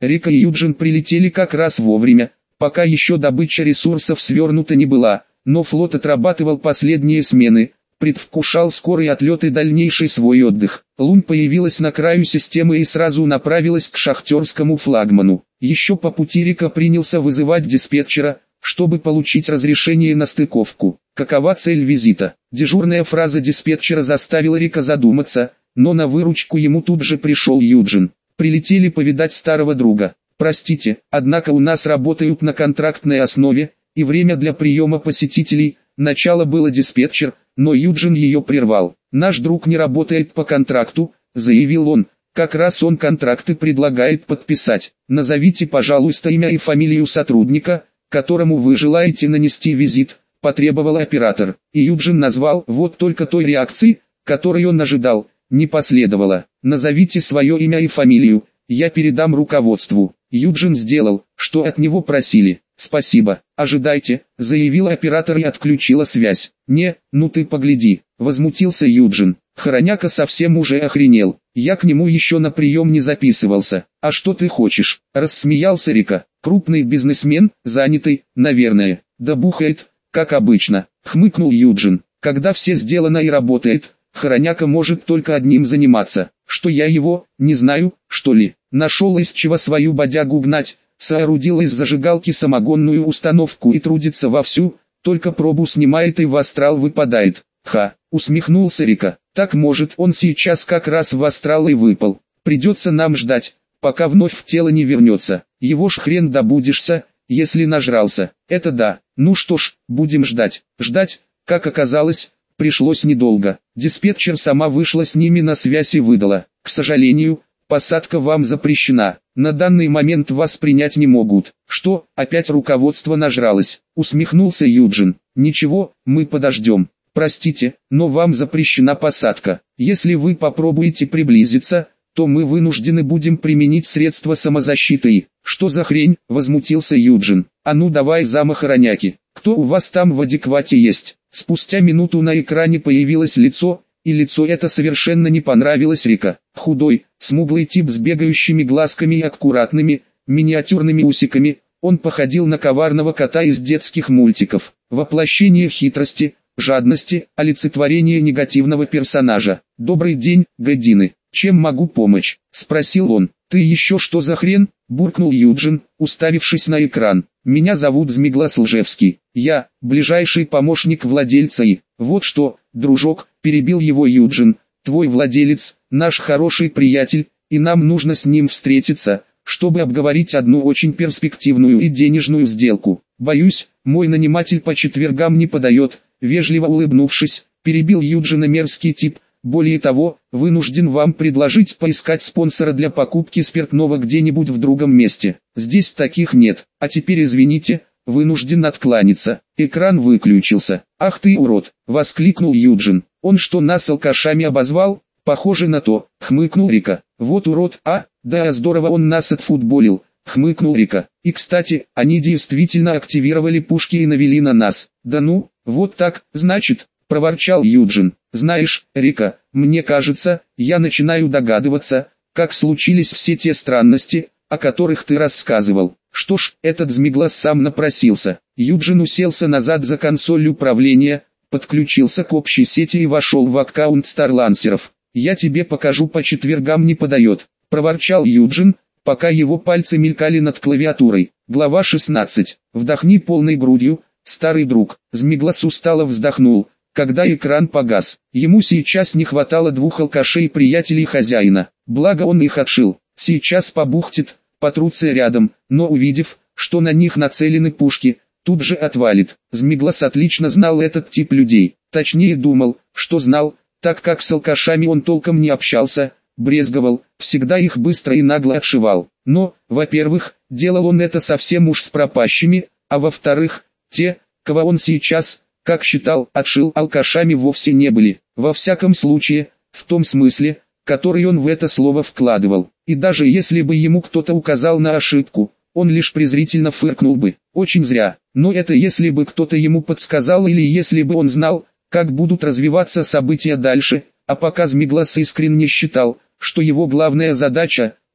Рика и Юджин прилетели как раз вовремя, пока еще добыча ресурсов свернута не была, но флот отрабатывал последние смены, предвкушал скорый отлет и дальнейший свой отдых. Лун появилась на краю системы и сразу направилась к шахтерскому флагману. Еще по пути Рика принялся вызывать диспетчера, чтобы получить разрешение на стыковку. Какова цель визита? Дежурная фраза диспетчера заставила Рика задуматься, но на выручку ему тут же пришел Юджин. Прилетели повидать старого друга. Простите, однако у нас работают на контрактной основе, и время для приема посетителей. Начало было диспетчер, но Юджин ее прервал. Наш друг не работает по контракту, заявил он. Как раз он контракты предлагает подписать. Назовите, пожалуйста, имя и фамилию сотрудника, которому вы желаете нанести визит, потребовал оператор. И Юджин назвал, вот только той реакции, которой он ожидал, не последовало. Назовите свое имя и фамилию, я передам руководству. Юджин сделал, что от него просили. Спасибо, ожидайте, заявил оператор и отключила связь. Не, ну ты погляди, возмутился Юджин. Хороняка совсем уже охренел. Я к нему еще на прием не записывался. А что ты хочешь? Рассмеялся Рика. Крупный бизнесмен, занятый, наверное. Да бухает, как обычно. Хмыкнул Юджин. Когда все сделано и работает, Хороняка может только одним заниматься. Что я его, не знаю, что ли. Нашел из чего свою бодягу гнать. Соорудил из зажигалки самогонную установку и трудится вовсю. Только пробу снимает и в астрал выпадает. Ха, усмехнулся Рика. Так может он сейчас как раз в астрал и выпал. Придется нам ждать, пока вновь в тело не вернется. Его ж хрен добудешься, если нажрался. Это да. Ну что ж, будем ждать. Ждать, как оказалось, пришлось недолго. Диспетчер сама вышла с ними на связь и выдала. К сожалению, посадка вам запрещена. На данный момент вас принять не могут. Что, опять руководство нажралось? Усмехнулся Юджин. Ничего, мы подождем. Простите, но вам запрещена посадка. Если вы попробуете приблизиться, то мы вынуждены будем применить средства самозащиты. Что за хрень? Возмутился Юджин. А ну давай замах Хороняки. Кто у вас там в адеквате есть? Спустя минуту на экране появилось лицо, и лицо это совершенно не понравилось Рика. Худой, смуглый тип с бегающими глазками и аккуратными, миниатюрными усиками, он походил на коварного кота из детских мультиков. Воплощение хитрости, жадности, олицетворение негативного персонажа. «Добрый день, гадины, чем могу помочь?» – спросил он. «Ты еще что за хрен?» – буркнул Юджин, уставившись на экран. «Меня зовут Змиглас Лжевский. Я, ближайший помощник владельца и...» «Вот что, дружок», – перебил его Юджин, – «твой владелец, наш хороший приятель, и нам нужно с ним встретиться, чтобы обговорить одну очень перспективную и денежную сделку. Боюсь, мой наниматель по четвергам не подает». Вежливо улыбнувшись, перебил Юджина мерзкий тип. Более того, вынужден вам предложить поискать спонсора для покупки спиртного где-нибудь в другом месте. Здесь таких нет. А теперь извините, вынужден откланяться. Экран выключился. «Ах ты урод!» — воскликнул Юджин. «Он что, нас алкашами обозвал?» «Похоже на то», — хмыкнул Рика. «Вот урод, а? Да здорово он нас отфутболил», — хмыкнул Рика. «И кстати, они действительно активировали пушки и навели на нас». «Да ну, вот так, значит», — проворчал Юджин. «Знаешь, Рика, мне кажется, я начинаю догадываться, как случились все те странности, о которых ты рассказывал». Что ж, этот Змиглас сам напросился. Юджин уселся назад за консоль управления, подключился к общей сети и вошел в аккаунт старлансеров. «Я тебе покажу, по четвергам не подает», — проворчал Юджин, пока его пальцы мелькали над клавиатурой. Глава 16. «Вдохни полной грудью, старый друг». Змиглас устало вздохнул, когда экран погас. Ему сейчас не хватало двух алкашей-приятелей хозяина. Благо он их отшил. Сейчас побухтит, потрутся рядом, но увидев, что на них нацелены пушки, тут же отвалит. Змиглас отлично знал этот тип людей. Точнее думал, что знал, так как с алкашами он толком не общался, брезговал, всегда их быстро и нагло отшивал. Но, во-первых, делал он это совсем уж с пропащими, а во-вторых, те, кого он сейчас, как считал, отшил, алкашами вовсе не были. Во всяком случае, в том смысле, который он в это слово вкладывал. И даже если бы ему кто-то указал на ошибку, он лишь презрительно фыркнул бы. Очень зря. Но это если бы кто-то ему подсказал или если бы он знал, как будут развиваться события дальше, а пока Змиглас искренне считал, что его главная задача –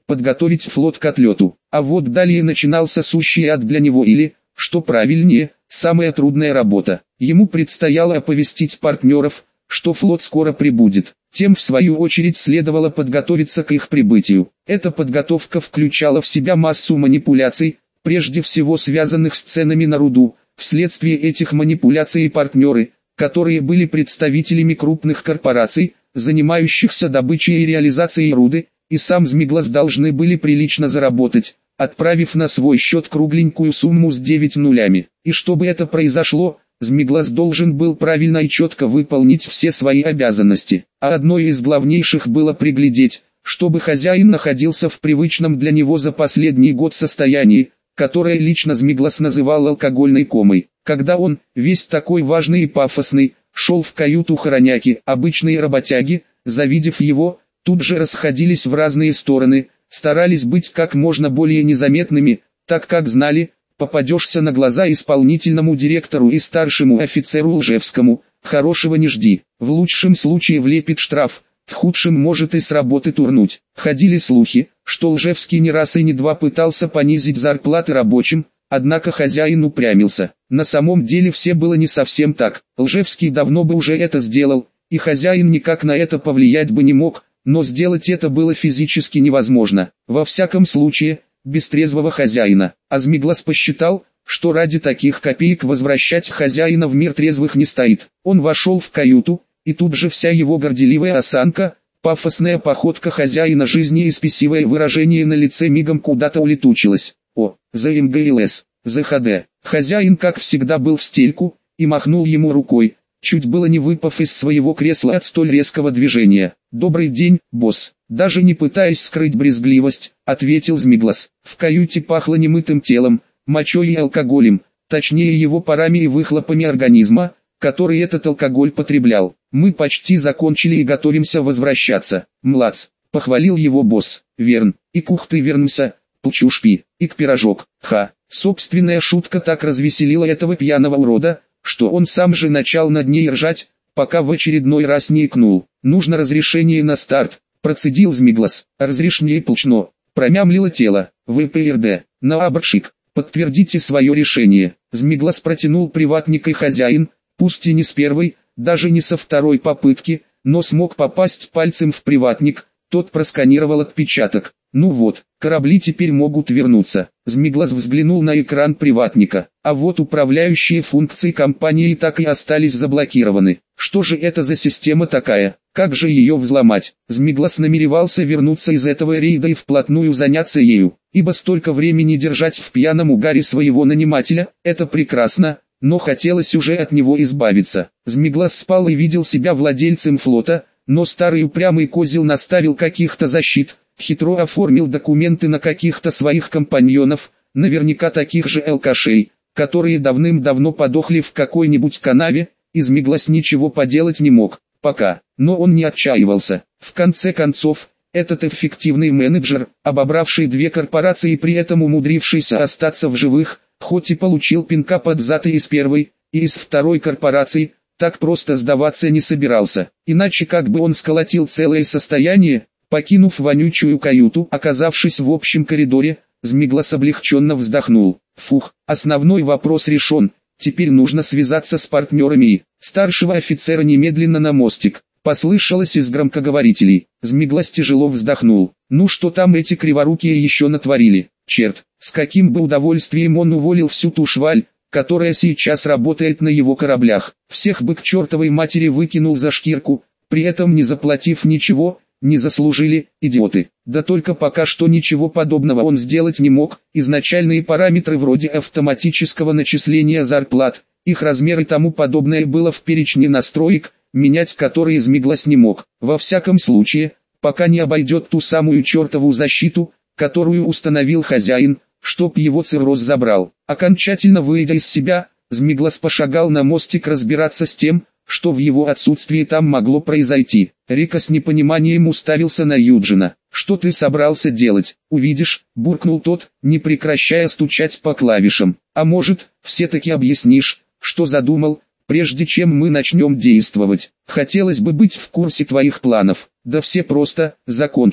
подготовить флот к отлету. А вот далее начинался сущий ад для него или, что правильнее, самая трудная работа. Ему предстояло оповестить партнеров, что флот скоро прибудет. Тем в свою очередь следовало подготовиться к их прибытию. Эта подготовка включала в себя массу манипуляций, прежде всего связанных с ценами на руду. Вследствие этих манипуляций партнеры, которые были представителями крупных корпораций, занимающихся добычей и реализацией руды, и сам Змиглас должны были прилично заработать, отправив на свой счет кругленькую сумму с 9 нулями. И чтобы это произошло, Змиглас должен был правильно и четко выполнить все свои обязанности. А одной из главнейших было приглядеть, чтобы хозяин находился в привычном для него за последний год состоянии, которое лично Змиглас называл алкогольной комой. Когда он, весь такой важный и пафосный, шел в каюту хороняки, обычные работяги, завидев его, тут же расходились в разные стороны, старались быть как можно более незаметными, так как знали, попадешься на глаза исполнительному директору и старшему офицеру Лжевскому, хорошего не жди, в лучшем случае влепит штраф, в худшем может и с работы турнуть. Ходили слухи, что Лжевский не раз и не два пытался понизить зарплаты рабочим, однако хозяин упрямился. На самом деле все было не совсем так, Лжевский давно бы уже это сделал, и хозяин никак на это повлиять бы не мог, но сделать это было физически невозможно. Во всяком случае, без трезвого хозяина. А Змиглас посчитал, что ради таких копеек возвращать хозяина в мир трезвых не стоит. Он вошел в каюту, и тут же вся его горделивая осанка, пафосная походка хозяина жизни и спесивое выражение на лице мигом куда-то улетучилось. О, за МГЛС, за ХД. Хозяин как всегда был в стельку, и махнул ему рукой, чуть было не выпав из своего кресла от столь резкого движения. «Добрый день, босс», даже не пытаясь скрыть брезгливость, ответил Змиглас. В каюте пахло немытым телом, мочой и алкоголем, точнее его парами и выхлопами организма, который этот алкоголь потреблял. «Мы почти закончили и готовимся возвращаться, младц», похвалил его босс. «Верн, и кух ты вернулся, пучушпи, и к пирожок». Ха, собственная шутка так развеселила этого пьяного урода, что он сам же начал над ней ржать, пока в очередной раз не икнул. «Нужно разрешение на старт», процедил Змиглас. «Разрешение получено», промямлило тело. «ВПРД, на аборшик, подтвердите свое решение». Змиглас протянул приватник и хозяин, пусть и не с первой, даже не со второй попытки, но смог попасть пальцем в приватник, тот просканировал отпечаток. «Ну вот, корабли теперь могут вернуться». Змиглас взглянул на экран приватника, а вот управляющие функции компании так и остались заблокированы. Что же это за система такая? Как же ее взломать? Змиглас намеревался вернуться из этого рейда и вплотную заняться ею, ибо столько времени держать в пьяном угаре своего нанимателя, это прекрасно, но хотелось уже от него избавиться. Змиглас спал и видел себя владельцем флота, но старый упрямый козел наставил каких-то защит, хитро оформил документы на каких-то своих компаньонов, наверняка таких же алкашей, которые давным-давно подохли в какой-нибудь канаве, и Змиглас ничего поделать не мог, пока. Но он не отчаивался. В конце концов, этот эффективный менеджер, обобравший две корпорации и при этом умудрившийся остаться в живых, хоть и получил пинка под зад и из первой, и из второй корпорации, так просто сдаваться не собирался. Иначе как бы он сколотил целое состояние? Покинув вонючую каюту, оказавшись в общем коридоре, Змиглас облегченно вздохнул. Фух, основной вопрос решен, теперь нужно связаться с партнерами и старшего офицера немедленно на мостик. Послышалось из громкоговорителей. Змиглас тяжело вздохнул. Ну что там эти криворукие еще натворили? Черт, с каким бы удовольствием он уволил всю ту шваль, которая сейчас работает на его кораблях. Всех бы к чертовой матери выкинул за шкирку, при этом не заплатив ничего. Не заслужили, идиоты. Да только пока что ничего подобного он сделать не мог. Изначальные параметры вроде автоматического начисления зарплат, их размер и тому подобное было в перечне настроек, менять которые Змиглас не мог. Во всяком случае, пока не обойдет ту самую чертову защиту, которую установил хозяин, чтоб его цирроз забрал. Окончательно выйдя из себя, Змиглас пошагал на мостик разбираться с тем, что в его отсутствии там могло произойти. Рика с непониманием уставился на Юджина. «Что ты собрался делать? Увидишь», — буркнул тот, не прекращая стучать по клавишам. «А может, все-таки объяснишь, что задумал, прежде чем мы начнем действовать? Хотелось бы быть в курсе твоих планов». «Да все просто», — закончив,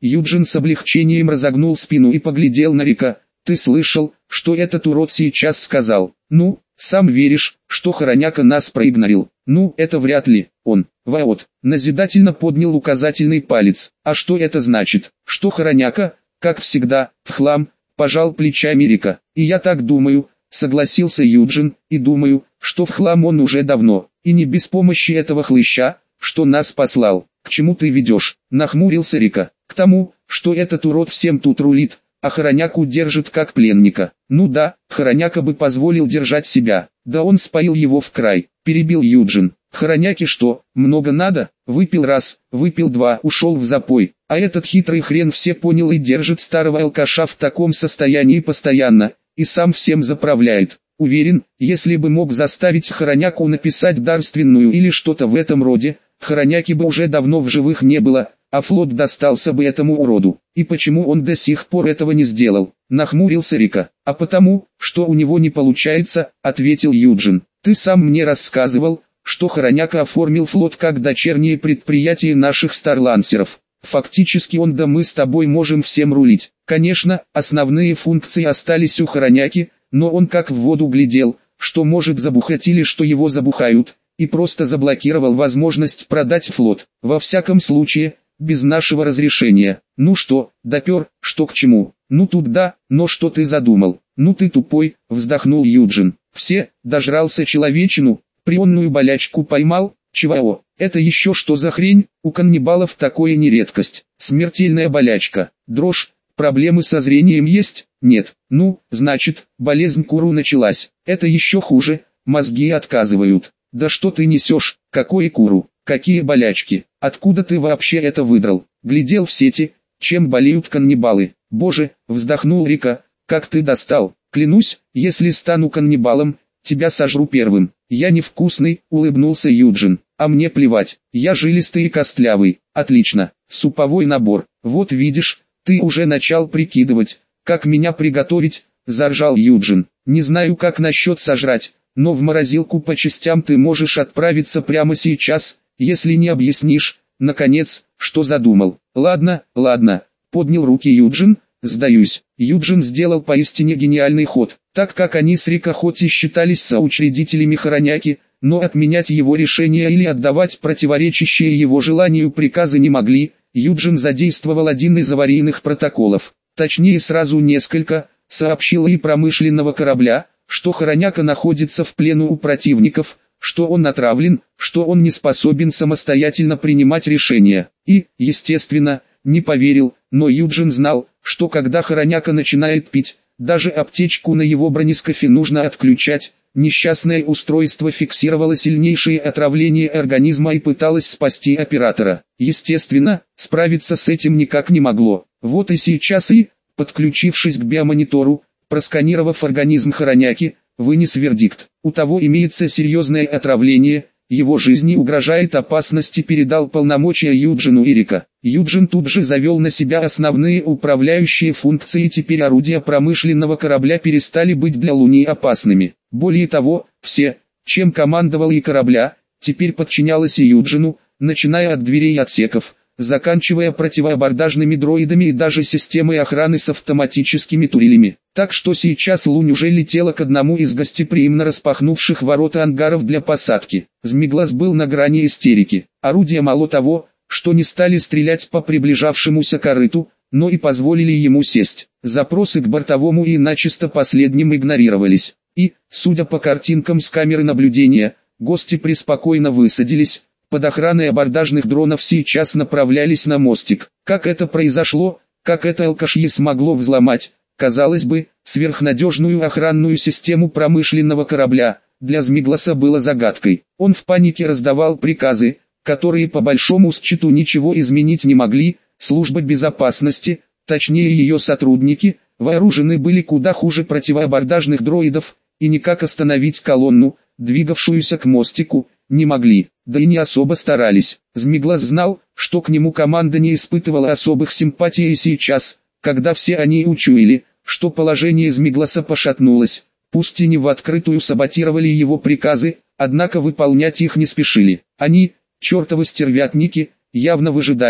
Юджин с облегчением разогнул спину и поглядел на Рика. «Ты слышал, что этот урод сейчас сказал? Ну, сам веришь, что Хороняка нас проигнорил?» «Ну, это вряд ли, он, вот», назидательно поднял указательный палец. «А что это значит? Что Хороняка, как всегда, в хлам?» Пожал плечами Рика. «И я так думаю», согласился Юджин, «и думаю, что в хлам он уже давно, и не без помощи этого хлыща, что нас послал». «К чему ты ведешь?» нахмурился Рика. «К тому, что этот урод всем тут рулит, а Хороняку держит как пленника». «Ну да, Хороняка бы позволил держать себя, да он споил его в край», перебил Юджин. «Хороняке что, много надо? Выпил раз, выпил два, ушел в запой, а этот хитрый хрен все понял и держит старого алкаша в таком состоянии постоянно, и сам всем заправляет. Уверен, если бы мог заставить Хороняку написать дарственную или что-то в этом роде, Хороняки бы уже давно в живых не было, а флот достался бы этому уроду. И почему он до сих пор этого не сделал?» нахмурился Рика. «А потому, что у него не получается», ответил Юджин. «Ты сам мне рассказывал, что Хороняка оформил флот как дочернее предприятие наших старлансеров. Фактически он да мы с тобой можем всем рулить. Конечно, основные функции остались у Хороняки, но он как в воду глядел, что может забухать или что его забухают, и просто заблокировал возможность продать флот. Во всяком случае, без нашего разрешения. Ну что, допер, что к чему? Ну тут да, но что ты задумал? Ну ты тупой», вздохнул Юджин. «Все, дожрался человечину, прионную болячку поймал, чего? Это еще что за хрень? У каннибалов такое не редкость. Смертельная болячка, дрожь, проблемы со зрением есть? Нет. Ну, значит, болезнь Куру началась. Это еще хуже, мозги отказывают». «Да что ты несешь, какой Куру, какие болячки, откуда ты вообще это выдрал? Глядел в сети, чем болеют каннибалы». «Боже», вздохнул Рика, «как ты достал, клянусь, если стану каннибалом, тебя сожру первым». «Я невкусный», улыбнулся Юджин, «а мне плевать, я жилистый и костлявый». «Отлично, суповой набор, вот видишь, ты уже начал прикидывать, как меня приготовить», заржал Юджин. «Не знаю, как насчет сожрать, но в морозилку по частям ты можешь отправиться прямо сейчас, если не объяснишь, наконец, что задумал». «Ладно, ладно», поднял руки Юджин, «сдаюсь». Юджин сделал поистине гениальный ход, так как они с Рика хоть и считались соучредителями Хороняки, но отменять его решение или отдавать противоречащие его желанию приказы не могли. Юджин задействовал один из аварийных протоколов, точнее сразу несколько, сообщил и промышленного корабля, что Хороняка находится в плену у противников, что он отравлен, что он не способен самостоятельно принимать решения. И, естественно, не поверил, но Юджин знал, что когда Хороняка начинает пить, даже аптечку на его бронескафе нужно отключать. Несчастное устройство фиксировало сильнейшее отравление организма и пыталось спасти оператора. Естественно, справиться с этим никак не могло. Вот и сейчас подключившись к биомонитору, просканировав организм Хороняки, вынес вердикт. У того имеется серьезное отравление, его жизни угрожает опасность, и передал полномочия Юджину и Рика. Юджин тут же завел на себя основные управляющие функции, и теперь орудия промышленного корабля перестали быть для Луни опасными. Более того, все, чем командовал и корабля, теперь подчинялось и Юджину, начиная от дверей отсеков, заканчивая противоабордажными дроидами и даже системой охраны с автоматическими турелями. Так что сейчас Лунь уже летела к одному из гостеприимно распахнувших ворота ангаров для посадки. Змеглас был на грани истерики. Орудия мало того, что не стали стрелять по приближавшемуся корыту, но и позволили ему сесть. Запросы к бортовому и начисто последним игнорировались. И, судя по картинкам с камеры наблюдения, гости преспокойно высадились, под охраной абордажных дронов сейчас направлялись на мостик. Как это произошло, как это алкашье смогло взломать, казалось бы, сверхнадежную охранную систему промышленного корабля, для Змегласа было загадкой. Он в панике раздавал приказы, которые по большому счету ничего изменить не могли. Служба безопасности, точнее ее сотрудники, вооружены были куда хуже противоабордажных дроидов, и никак остановить колонну, двигавшуюся к мостику, не могли, да и не особо старались. Змеглас знал, что к нему команда не испытывала особых симпатий, и сейчас, когда все они учуяли, что положение Змегласа пошатнулось, пусть и не в открытую саботировали его приказы, однако выполнять их не спешили. Они, чертовы стервятники, явно выжидали,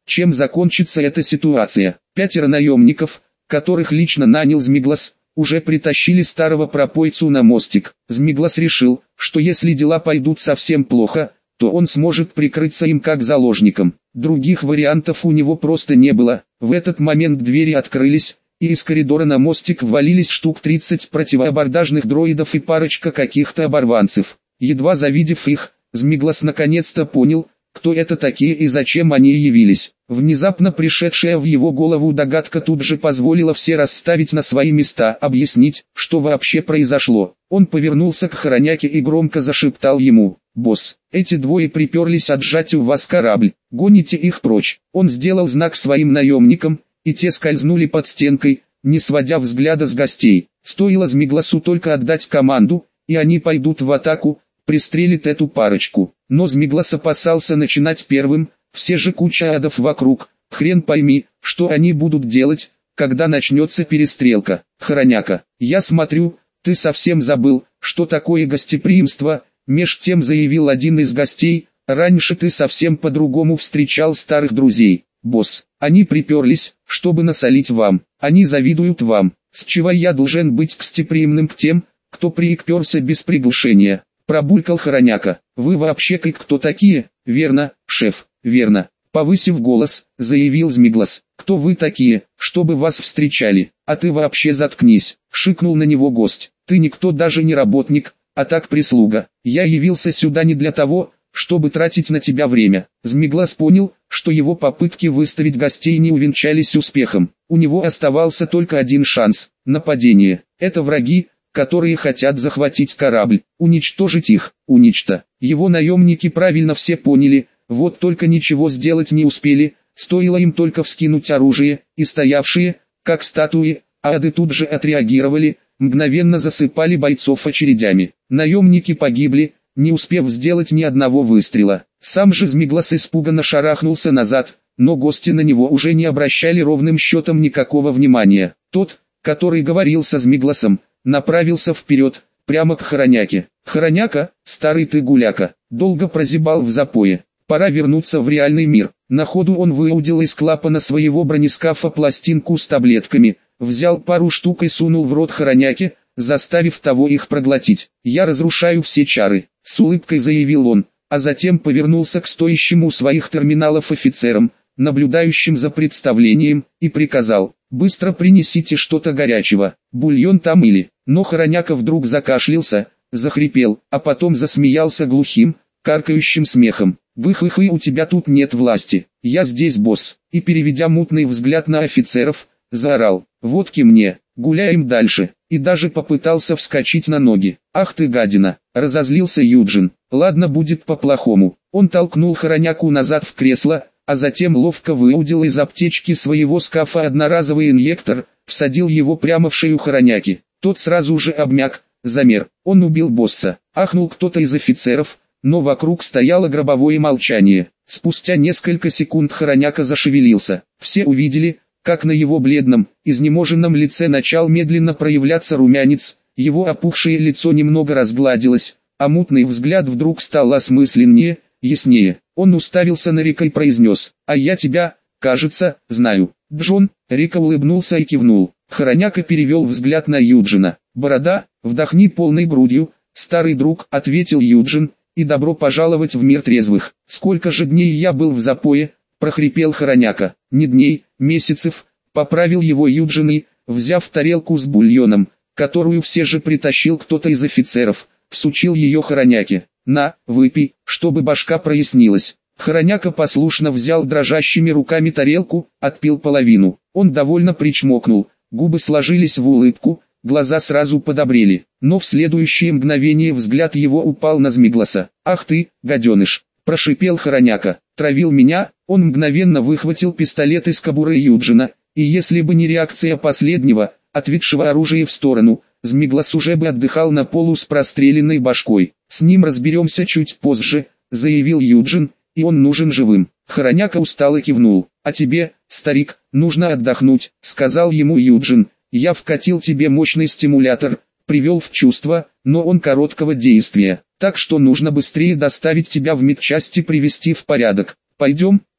чем закончится эта ситуация. 5 наемников, которых лично нанял Змеглас, уже притащили старого пропойцу на мостик. Змеглас решил, что если дела пойдут совсем плохо, то он сможет прикрыться им как заложником. Других вариантов у него просто не было. В этот момент двери открылись, и из коридора на мостик ввалились штук 30 противоабордажных дроидов и парочка каких-то оборванцев. Едва завидев их, Змеглас наконец-то понял, кто это такие и зачем они явились. Внезапно пришедшая в его голову догадка тут же позволила все расставить на свои места, объяснить, что вообще произошло. Он повернулся к Хороняке и громко зашептал ему: «Босс, эти двое приперлись отжать у вас корабль, гоните их прочь». Он сделал знак своим наемникам, и те скользнули под стенкой, не сводя взгляда с гостей. Стоило Змегласу только отдать команду, и они пойдут в атаку, пристрелит эту парочку. Но Змеглас опасался начинать первым, все же куча адов вокруг, хрен пойми, что они будут делать, когда начнется перестрелка. «Хороняка, я смотрю, ты совсем забыл, что такое гостеприимство», меж тем заявил один из гостей: «раньше ты совсем по-другому встречал старых друзей. Босс, они приперлись, чтобы насолить вам, они завидуют вам, с чего я должен быть гостеприимным к тем, кто приперся без приглашения?» Пробулькал Хороняка. «Вы вообще кто такие?» «Верно, шеф, верно», повысив голос, заявил Змеглас. «Кто вы такие, чтобы вас встречали?» «А ты вообще заткнись», шикнул на него гость. «Ты никто, даже не работник, а так прислуга. Я явился сюда не для того, чтобы тратить на тебя время». Змеглас понял, что его попытки выставить гостей не увенчались успехом. У него оставался только один шанс – нападение. Это враги, которые хотят захватить корабль, уничтожить их, Его наемники правильно все поняли, вот только ничего сделать не успели, стоило им только вскинуть оружие, и стоявшие, как статуи, ады тут же отреагировали, мгновенно засыпали бойцов очередями. Наемники погибли, не успев сделать ни одного выстрела. Сам же Змеглас испуганно шарахнулся назад, но гости на него уже не обращали ровным счетом никакого внимания. Тот, который говорил со Змегласом, направился вперед, прямо к Хороняке. «Хороняка, старый ты гуляка, долго прозябал в запое, пора вернуться в реальный мир». На ходу он выудил из клапана своего бронескафа пластинку с таблетками, взял пару штук и сунул в рот Хороняке, заставив того их проглотить. «Я разрушаю все чары», — с улыбкой заявил он, а затем повернулся к стоящему у своих терминалов офицерам, наблюдающим за представлением, и приказал: «Быстро принесите что-то горячего, бульон там или...» Но Хороняка вдруг закашлялся, захрипел, а потом засмеялся глухим, каркающим смехом. «Бых-их-и, у тебя тут нет власти, я здесь босс», и, переведя мутный взгляд на офицеров, заорал: «Водки мне, гуляем дальше», и даже попытался вскочить на ноги. «Ах ты гадина!» — разозлился Юджин. «Ладно, будет по-плохому». Он толкнул Хороняку назад в кресло, а затем ловко выудил из аптечки своего скафа одноразовый инъектор, всадил его прямо в шею Хороняки. Тот сразу же обмяк, замер. Он убил босса. Ахнул кто-то из офицеров, но вокруг стояло гробовое молчание. Спустя несколько секунд Хороняка зашевелился. Все увидели, как на его бледном, изнеможенном лице начал медленно проявляться румянец, его опухшее лицо немного разгладилось, а мутный взгляд вдруг стал осмысленнее, яснее. Он уставился на Рика и произнес: «А я тебя, кажется, знаю». «Джон», — Рика улыбнулся и кивнул. Хороняка перевел взгляд на Юджина. «Борода, вдохни полной грудью, старый друг», — ответил Юджин, — «и добро пожаловать в мир трезвых». «Сколько же дней я был в запое?» — прохрипел Хороняка. «Не дней, месяцев», — поправил его Юджин и, взяв тарелку с бульоном, которую все же притащил кто-то из офицеров, всучил ее Хороняке. «На, выпей, чтобы башка прояснилась». Хороняка послушно взял дрожащими руками тарелку, отпил половину. Он довольно причмокнул, губы сложились в улыбку, глаза сразу подобрели, но в следующее мгновение взгляд его упал на Змегласа. «Ах ты, гаденыш!» – прошипел Хороняка. «Травил меня?» Он мгновенно выхватил пистолет из кобуры Юджина, и если бы не реакция последнего, отведшего оружие в сторону, Змеглас уже бы отдыхал на полу с простреленной башкой. «С ним разберемся чуть позже», — заявил Юджин, — «и он нужен живым». Хороняка устало кивнул. «А тебе, старик, нужно отдохнуть», — сказал ему Юджин. «Я вкатил тебе мощный стимулятор, привел в чувство, но он короткого действия, так что нужно быстрее доставить тебя в медчасть и привести в порядок. Пойдем,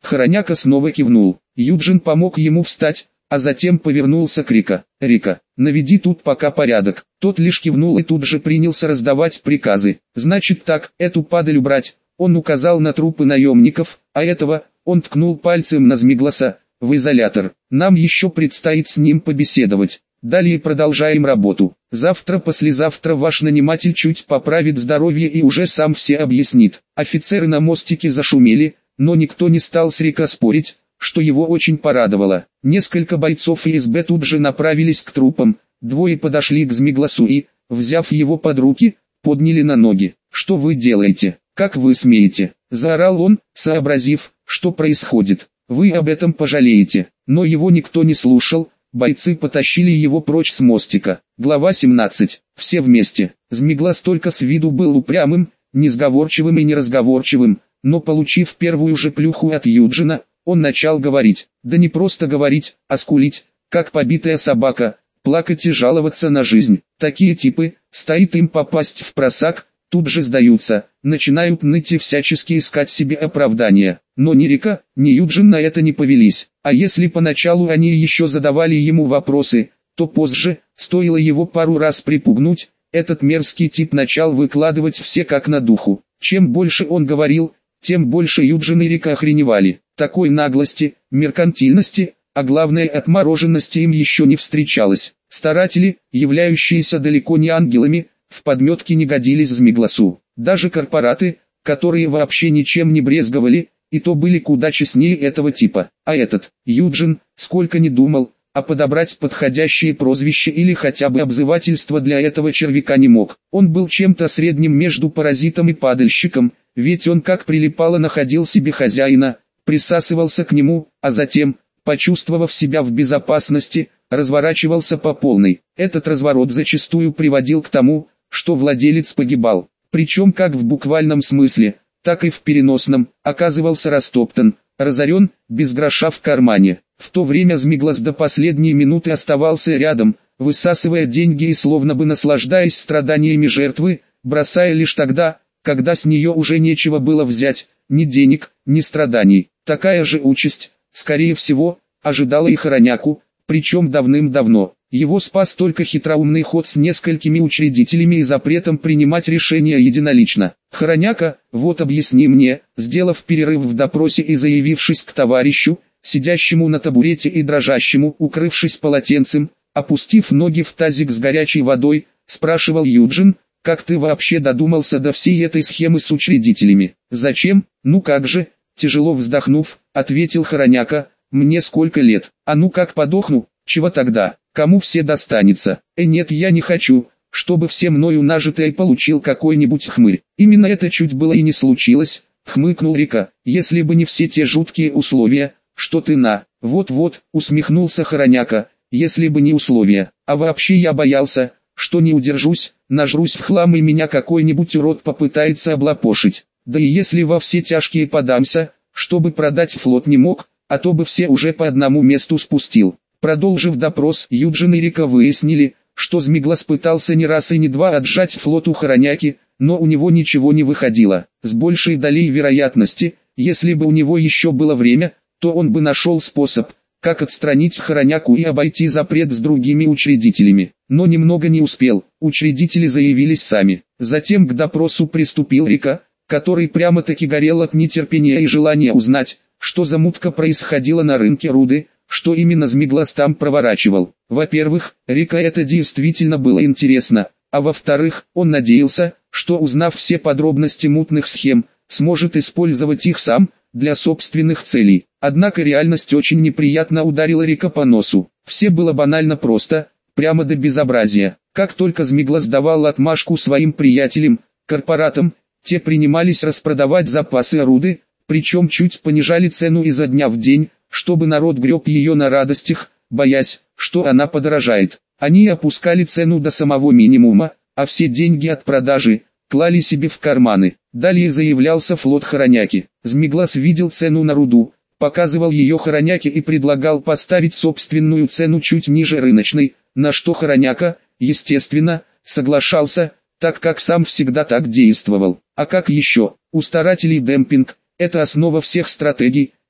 Хороняка снова кивнул. Юджин помог ему встать, а затем повернулся к Рика. «Рика, наведи тут пока порядок». Тот лишь кивнул и тут же принялся раздавать приказы. «Значит так, эту падаль убрать». Он указал на трупы наемников, а этого, он ткнул пальцем на Змегласа, в изолятор. Нам еще предстоит с ним побеседовать. Далее продолжаем работу. Завтра-послезавтра ваш наниматель чуть поправит здоровье и уже сам все объяснит. Офицеры на мостике зашумели, но никто не стал с Рика спорить, что его очень порадовало. Несколько бойцов ИСБ тут же направились к трупам, двое подошли к Змегласу и, взяв его под руки, подняли на ноги. «Что вы делаете? Как вы смеете?» – заорал он, сообразив, что происходит. «Вы об этом пожалеете». Но его никто не слушал, бойцы потащили его прочь с мостика. Глава 17. Все вместе. Змеглас только с виду был упрямым, несговорчивым и неразговорчивым, но получив первую же плюху от Юджина, он начал говорить. Да не просто говорить, а скулить, как побитая собака, плакать и жаловаться на жизнь. Такие типы, стоит им попасть в просак, тут же сдаются, начинают ныть и всячески искать себе оправдания. Но ни Рика, ни Юджин на это не повелись. А если поначалу они еще задавали ему вопросы, то позже, стоило его пару раз припугнуть, этот мерзкий тип начал выкладывать все как на духу. Чем больше он говорил, тем больше Юджин и Рика охреневали. Такой наглости, меркантильности, а главное отмороженности им еще не встречалось. Старатели, являющиеся далеко не ангелами, в подметке не годились Змегласу. Даже корпораты, которые вообще ничем не брезговали, и то были куда честнее этого типа. А этот, Юджин, сколько не думал, а подобрать подходящее прозвище или хотя бы обзывательство для этого червяка не мог. Он был чем-то средним между паразитом и падальщиком, ведь он как прилипало находил себе хозяина, присасывался к нему, а затем, почувствовав себя в безопасности, разворачивался по полной. Этот разворот зачастую приводил к тому, что владелец погибал, причем как в буквальном смысле, так и в переносном, оказывался растоптан, разорен, без гроша в кармане. В то время Змеглас до последней минуты оставался рядом, высасывая деньги и словно бы наслаждаясь страданиями жертвы, бросая лишь тогда, когда с нее уже нечего было взять, ни денег, ни страданий. Такая же участь, скорее всего, ожидала и Хороняку, причем давным-давно. Его спас только хитроумный ход с несколькими учредителями и запретом принимать решения единолично. «Хороняка, вот объясни мне», сделав перерыв в допросе и заявившись к товарищу, сидящему на табурете и дрожащему, укрывшись полотенцем, опустив ноги в тазик с горячей водой, спрашивал Юджин, «как ты вообще додумался до всей этой схемы с учредителями?» «Зачем? Ну как же?» Тяжело вздохнув, ответил Хороняка, «мне сколько лет? А ну как подохну, чего тогда? Кому все достанется? Нет, я не хочу, чтобы все мною нажитое получил какой-нибудь хмырь». «Именно это чуть было и не случилось», хмыкнул Рика, «если бы не все те жуткие условия, что ты на...» «Вот-вот», усмехнулся Хороняка, «если бы не условия. А вообще я боялся, что не удержусь, нажрусь в хлам и меня какой-нибудь урод попытается облапошить. Да и если во все тяжкие подамся, чтобы продать флот не мог, а то бы все уже по одному месту спустил». Продолжив допрос, Юджин и Рика выяснили, что Змеглас пытался не раз и не два отжать флот у Хороняки, но у него ничего не выходило. С большей долей вероятности, если бы у него еще было время, то он бы нашел способ, как отстранить Хороняку и обойти запрет с другими учредителями. Но немного не успел, учредители заявились сами. Затем к допросу приступил Рика, который прямо-таки горел от нетерпения и желания узнать, что за мутка происходила на рынке руды, что именно Змеглас там проворачивал. Во-первых, Рика это действительно было интересно, а во-вторых, он надеялся, что узнав все подробности мутных схем, сможет использовать их сам, для собственных целей. Однако реальность очень неприятно ударила Рика по носу. Все было банально просто, прямо до безобразия. Как только Змеглас давал отмашку своим приятелям, корпоратам, те принимались распродавать запасы руды, причем чуть понижали цену изо дня в день, чтобы народ греб ее на радостях, боясь, что она подорожает. Они опускали цену до самого минимума, а все деньги от продажи клали себе в карманы. Далее заявлялся флот Хороняки. Змеглас видел цену на руду, показывал ее Хороняке и предлагал поставить собственную цену чуть ниже рыночной, на что Хороняка, естественно, соглашался, так как сам всегда так действовал. А как еще? У старателей демпинг – это основа всех стратегий,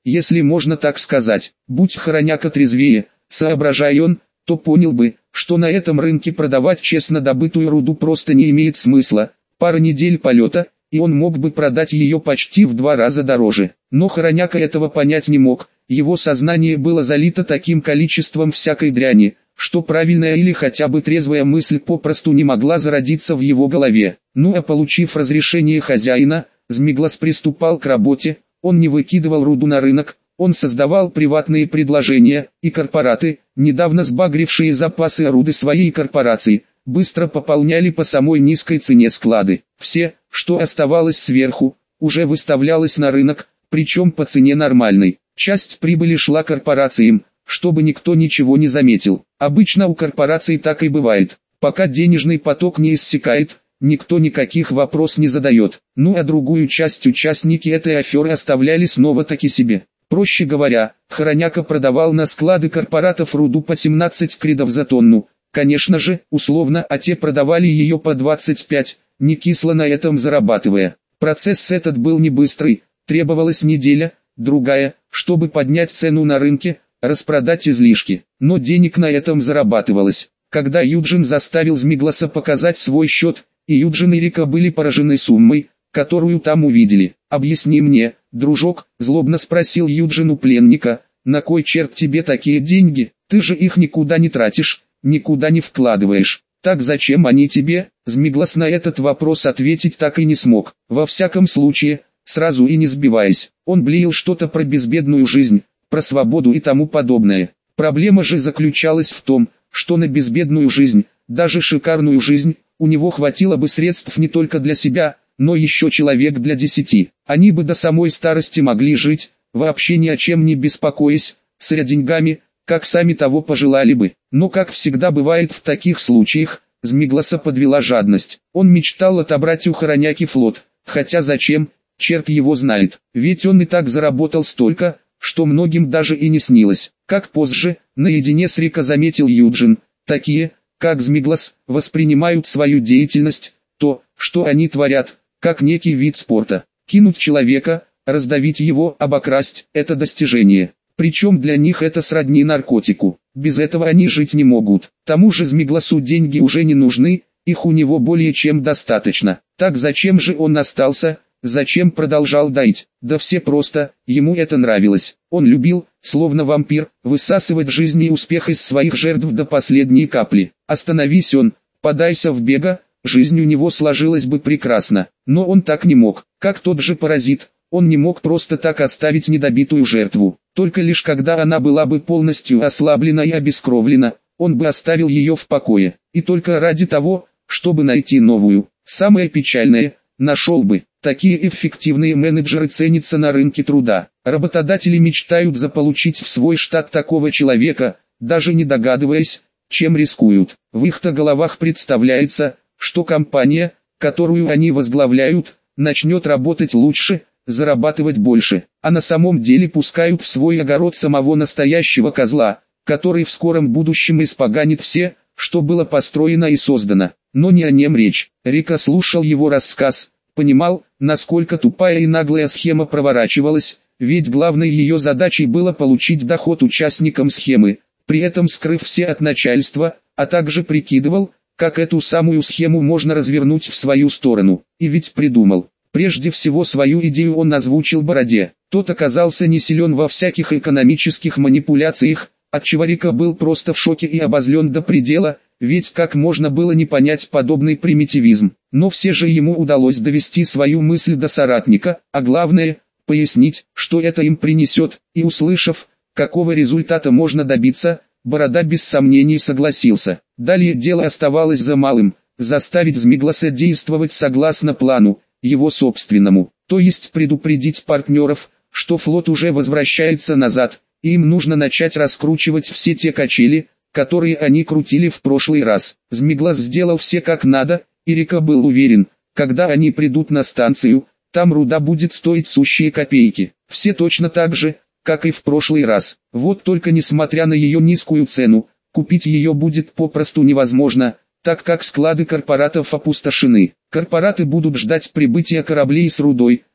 если можно так сказать. Будь Хороняка трезвее, соображая он, то понял бы, что на этом рынке продавать честно добытую руду просто не имеет смысла. Пара недель полета, и он мог бы продать ее почти в 2 раза дороже. Но Хороняка этого понять не мог, его сознание было залито таким количеством всякой дряни, что правильная или хотя бы трезвая мысль попросту не могла зародиться в его голове. Ну а получив разрешение хозяина, Змеглас приступал к работе, он не выкидывал руду на рынок, он создавал приватные предложения, и корпораты, недавно сбагрившие запасы руды своей корпорации, быстро пополняли по самой низкой цене склады. Все, что оставалось сверху, уже выставлялось на рынок, причем по цене нормальной. Часть прибыли шла корпорациям, чтобы никто ничего не заметил. Обычно у корпораций так и бывает. Пока денежный поток не иссякает, никто никаких вопросов не задает. Ну а другую часть участники этой аферы оставляли снова-таки себе. Проще говоря, Хороняка продавал на склады корпоратов руду по 17 кридов за тонну. Конечно же, условно, а те продавали ее по 25, не кисло на этом зарабатывая. Процесс этот был не быстрый, требовалась неделя, другая, чтобы поднять цену на рынке, распродать излишки. Но денег на этом зарабатывалось. Когда Юджин заставил Змегласа показать свой счет, и Юджин и Рика были поражены суммой, которую там увидели. «Объясни мне, дружок», — злобно спросил Юджин у пленника, — «на кой черт тебе такие деньги? Ты же их никуда не тратишь, никуда не вкладываешь. Так зачем они тебе?» Змеглас на этот вопрос ответить так и не смог. Во всяком случае, сразу и не сбиваясь, он блеял что-то про безбедную жизнь, про свободу и тому подобное. Проблема же заключалась в том, что на безбедную жизнь, даже шикарную жизнь, у него хватило бы средств не только для себя, но еще человек для 10. Они бы до самой старости могли жить, вообще ни о чем не беспокоясь, с деньгами, как сами того пожелали бы. Но как всегда бывает в таких случаях, Змегласа подвела жадность. Он мечтал отобрать у Хороняки флот, хотя зачем, черт его знает, ведь он и так заработал столько, что многим даже и не снилось. Как позже, наедине с Рика заметил Юджин, такие, как Змеглас, воспринимают свою деятельность, то, что они творят, как некий вид спорта. Кинуть человека, раздавить его, обокрасть – это достижение. Причем для них это сродни наркотику. Без этого они жить не могут. Тому же Змегласу деньги уже не нужны, их у него более чем достаточно. Так зачем же он остался? Зачем продолжал доить? Да все просто, ему это нравилось. Он любил, словно вампир, высасывать жизнь и успех из своих жертв до последней капли. Остановись он, подайся в бега, жизнь у него сложилась бы прекрасно. Но он так не мог, как тот же паразит. Он не мог просто так оставить недобитую жертву. Только лишь когда она была бы полностью ослаблена и обескровлена, он бы оставил ее в покое. И только ради того, чтобы найти новую. Самое печальное, нашел бы. Такие эффективные менеджеры ценятся на рынке труда. Работодатели мечтают заполучить в свой штат такого человека, даже не догадываясь, чем рискуют. В их-то головах представляется, что компания, которую они возглавляют, начнет работать лучше, зарабатывать больше, а на самом деле пускают в свой огород самого настоящего козла, который в скором будущем испоганит все, что было построено и создано. Но не о нем речь. Рика слушал его рассказ, понимал, насколько тупая и наглая схема проворачивалась, ведь главной ее задачей было получить доход участникам схемы, при этом скрыв все от начальства, а также прикидывал, как эту самую схему можно развернуть в свою сторону. И ведь придумал. Прежде всего свою идею он озвучил Бороде. Тот оказался не силен во всяких экономических манипуляциях, отчего Рика был просто в шоке и обозлен до предела, ведь как можно было не понять подобный примитивизм. Но все же ему удалось довести свою мысль до соратника, а главное, пояснить, что это им принесет, и услышав, какого результата можно добиться, Борода без сомнений согласился. Далее дело оставалось за малым, заставить Змегласа действовать согласно плану, его собственному, то есть предупредить партнеров, что флот уже возвращается назад, и им нужно начать раскручивать все те качели, которые они крутили в прошлый раз. Змеглас сделал все как надо, и Рика был уверен, когда они придут на станцию, там руда будет стоить сущие копейки. Все точно так же, как и в прошлый раз. Вот только несмотря на ее низкую цену, купить ее будет попросту невозможно, так как склады корпоратов опустошены. Корпораты будут ждать прибытия кораблей с рудой,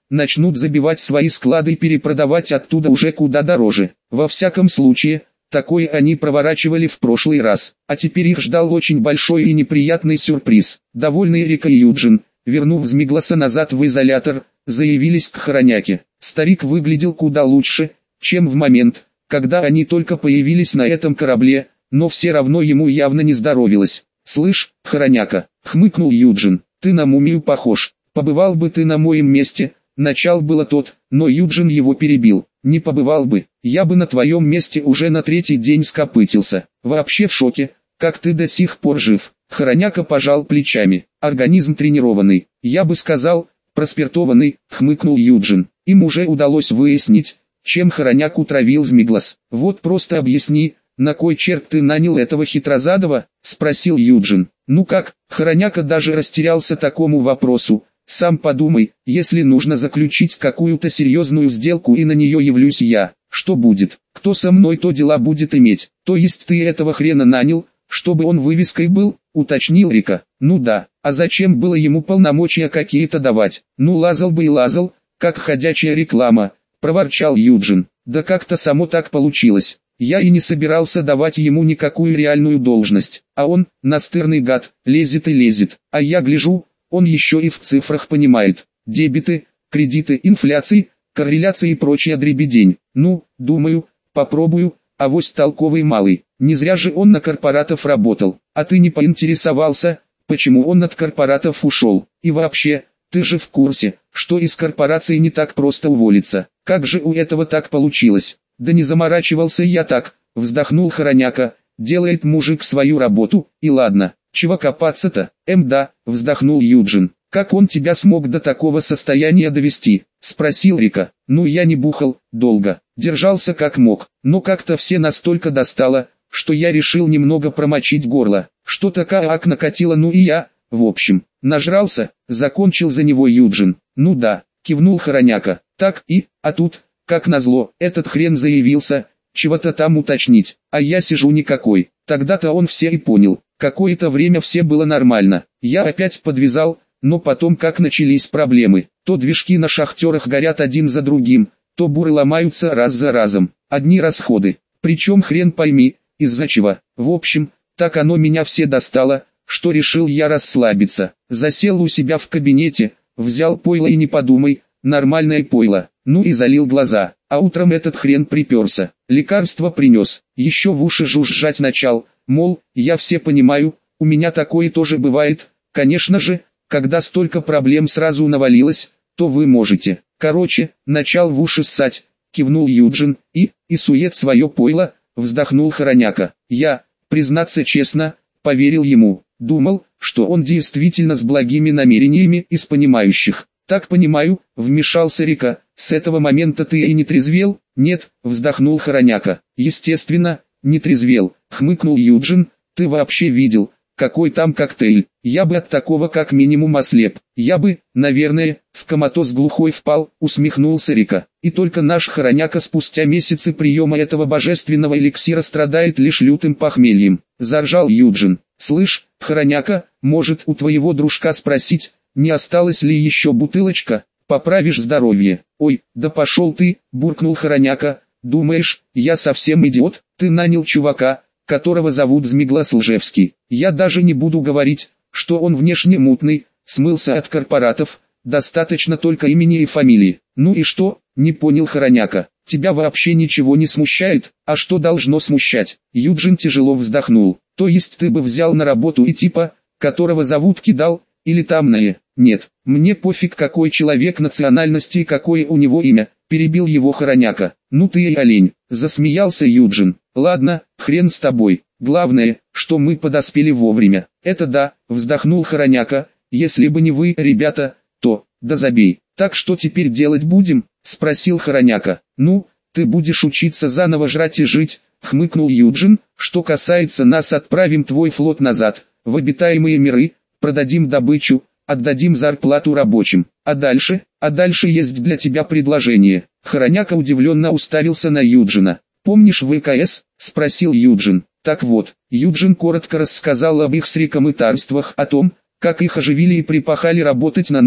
начнут забивать свои склады и перепродавать оттуда уже куда дороже. Во всяком случае, такое они проворачивали в прошлый раз, а теперь их ждал очень большой и неприятный сюрприз. Довольные Рика и Юджин, вернув Змигласа назад в изолятор, заявились к Хороняке. Старик выглядел куда лучше, чем в момент, когда они только появились на этом корабле, но все равно ему явно не здоровилось. «Слышь, Хороняка», — хмыкнул Юджин, — «ты на мумию похож, побывал бы ты на моем месте». Начал было тот, но Юджин его перебил. «Не побывал бы, я бы на твоем месте уже на третий день скопытился. Вообще в шоке, как ты до сих пор жив». Хороняка пожал плечами. «Организм тренированный, я бы сказал, проспиртованный», — хмыкнул Юджин. Им уже удалось выяснить, чем Хороняку травил Змиглас. «Вот просто объясни, на кой черт ты нанял этого хитрозадого?» — спросил Юджин. «Ну как?» — Хороняка даже растерялся такому вопросу. «Сам подумай, если нужно заключить какую-то серьезную сделку и на нее явлюсь я, что будет? Кто со мной то дела будет иметь? То есть ты этого хрена нанял, чтобы он вывеской был?» — уточнил Рика. «Ну да, а зачем было ему полномочия какие-то давать? Ну лазал бы и лазал, как ходячая реклама», — проворчал Юджин. «Да как-то само так получилось. Я и не собирался давать ему никакую реальную должность, а он, настырный гад, лезет и лезет, а я гляжу, он еще и в цифрах понимает. Дебиты, кредиты, инфляции, корреляции и прочая дребедень. Ну, думаю, попробую, авось толковый малый. Не зря же он на корпоратов работал. А ты не поинтересовался, почему он от корпоратов ушел? И вообще, ты же в курсе, что из корпорации не так просто уволиться. Как же у этого так получилось?» «Да не заморачивался я так», — вздохнул Хороняка. «Делает мужик свою работу, и ладно. Чего копаться-то?» «Да», — вздохнул Юджин. «Как он тебя смог до такого состояния довести?» — спросил Рика. «Ну я не бухал, долго, держался как мог, но как-то все настолько достало, что я решил немного промочить горло. Что-то как накатило, ну и я, в общем, нажрался», — закончил за него Юджин. «Ну да», — кивнул Хороняка. «Так и, а тут, как назло, этот хрен заявился, чего-то там уточнить, а я сижу никакой». Тогда-то он все и понял. Какое-то время все было нормально. Я опять подвязал, но потом как начались проблемы. То движки на шахтерах горят один за другим, то буры ломаются раз за разом. Одни расходы. Причем хрен пойми, из-за чего. В общем, так оно меня все достало, что решил я расслабиться. Засел у себя в кабинете, взял пойло и не подумай, нормальное пойло. Ну и залил глаза. А утром этот хрен приперся. Лекарство принес. Еще в уши жужжать начал. Мол, я все понимаю, у меня такое тоже бывает. Конечно же, когда столько проблем сразу навалилось, то вы можете. Короче, начал в уши ссать, кивнул Юджин, и сует свое пойло, вздохнул Хороняка. Я, признаться честно, поверил ему. Думал, что он действительно с благими намерениями из понимающих. «Так понимаю», — вмешался Рика, — «с этого момента ты и не трезвел?» «Нет», — вздохнул Хороняка. «Естественно, не трезвел», — хмыкнул Юджин. «Ты вообще видел, какой там коктейль? Я бы от такого как минимум ослеп. Я бы, наверное, в коматоз глухой впал», — усмехнулся Рика. «И только наш Хороняка спустя месяцы приема этого божественного эликсира страдает лишь лютым похмельем», — заржал Юджин. «Слышь, Хороняка, может у твоего дружка спросить, не осталось ли еще бутылочка, поправишь здоровье?» «Ой, да пошел ты», — буркнул Хороняка. «Думаешь, я совсем идиот? Ты нанял чувака, которого зовут Змиглас Лжевский. Я даже не буду говорить, что он внешне мутный, смылся от корпоратов, достаточно только имени и фамилии». «Ну и что?» — не понял Хороняка. «Тебя вообще ничего не смущает?» «А что должно смущать?» Юджин тяжело вздохнул. «То есть ты бы взял на работу и типа, которого зовут Кидал, или Тамное?» «Нет, мне пофиг какой человек национальности и какое у него имя», — перебил его Хороняка. «Ну ты и олень», — засмеялся Юджин. «Ладно, хрен с тобой, главное, что мы подоспели вовремя». «Это да», — вздохнул Хороняка, — «если бы не вы, ребята, то, да забей». «Так что теперь делать будем?» — спросил Хороняка. «Ну, ты будешь учиться заново жрать и жить», — хмыкнул Юджин. «Что касается нас, отправим твой флот назад, в обитаемые миры, продадим добычу, отдадим зарплату рабочим. А дальше есть для тебя предложение». Хороняка удивленно уставился на Юджина. «Помнишь ВКС?» — спросил Юджин. Так вот, Юджин коротко рассказал об их с Риком мытарствах, о том, как их оживили и припахали работать на ног,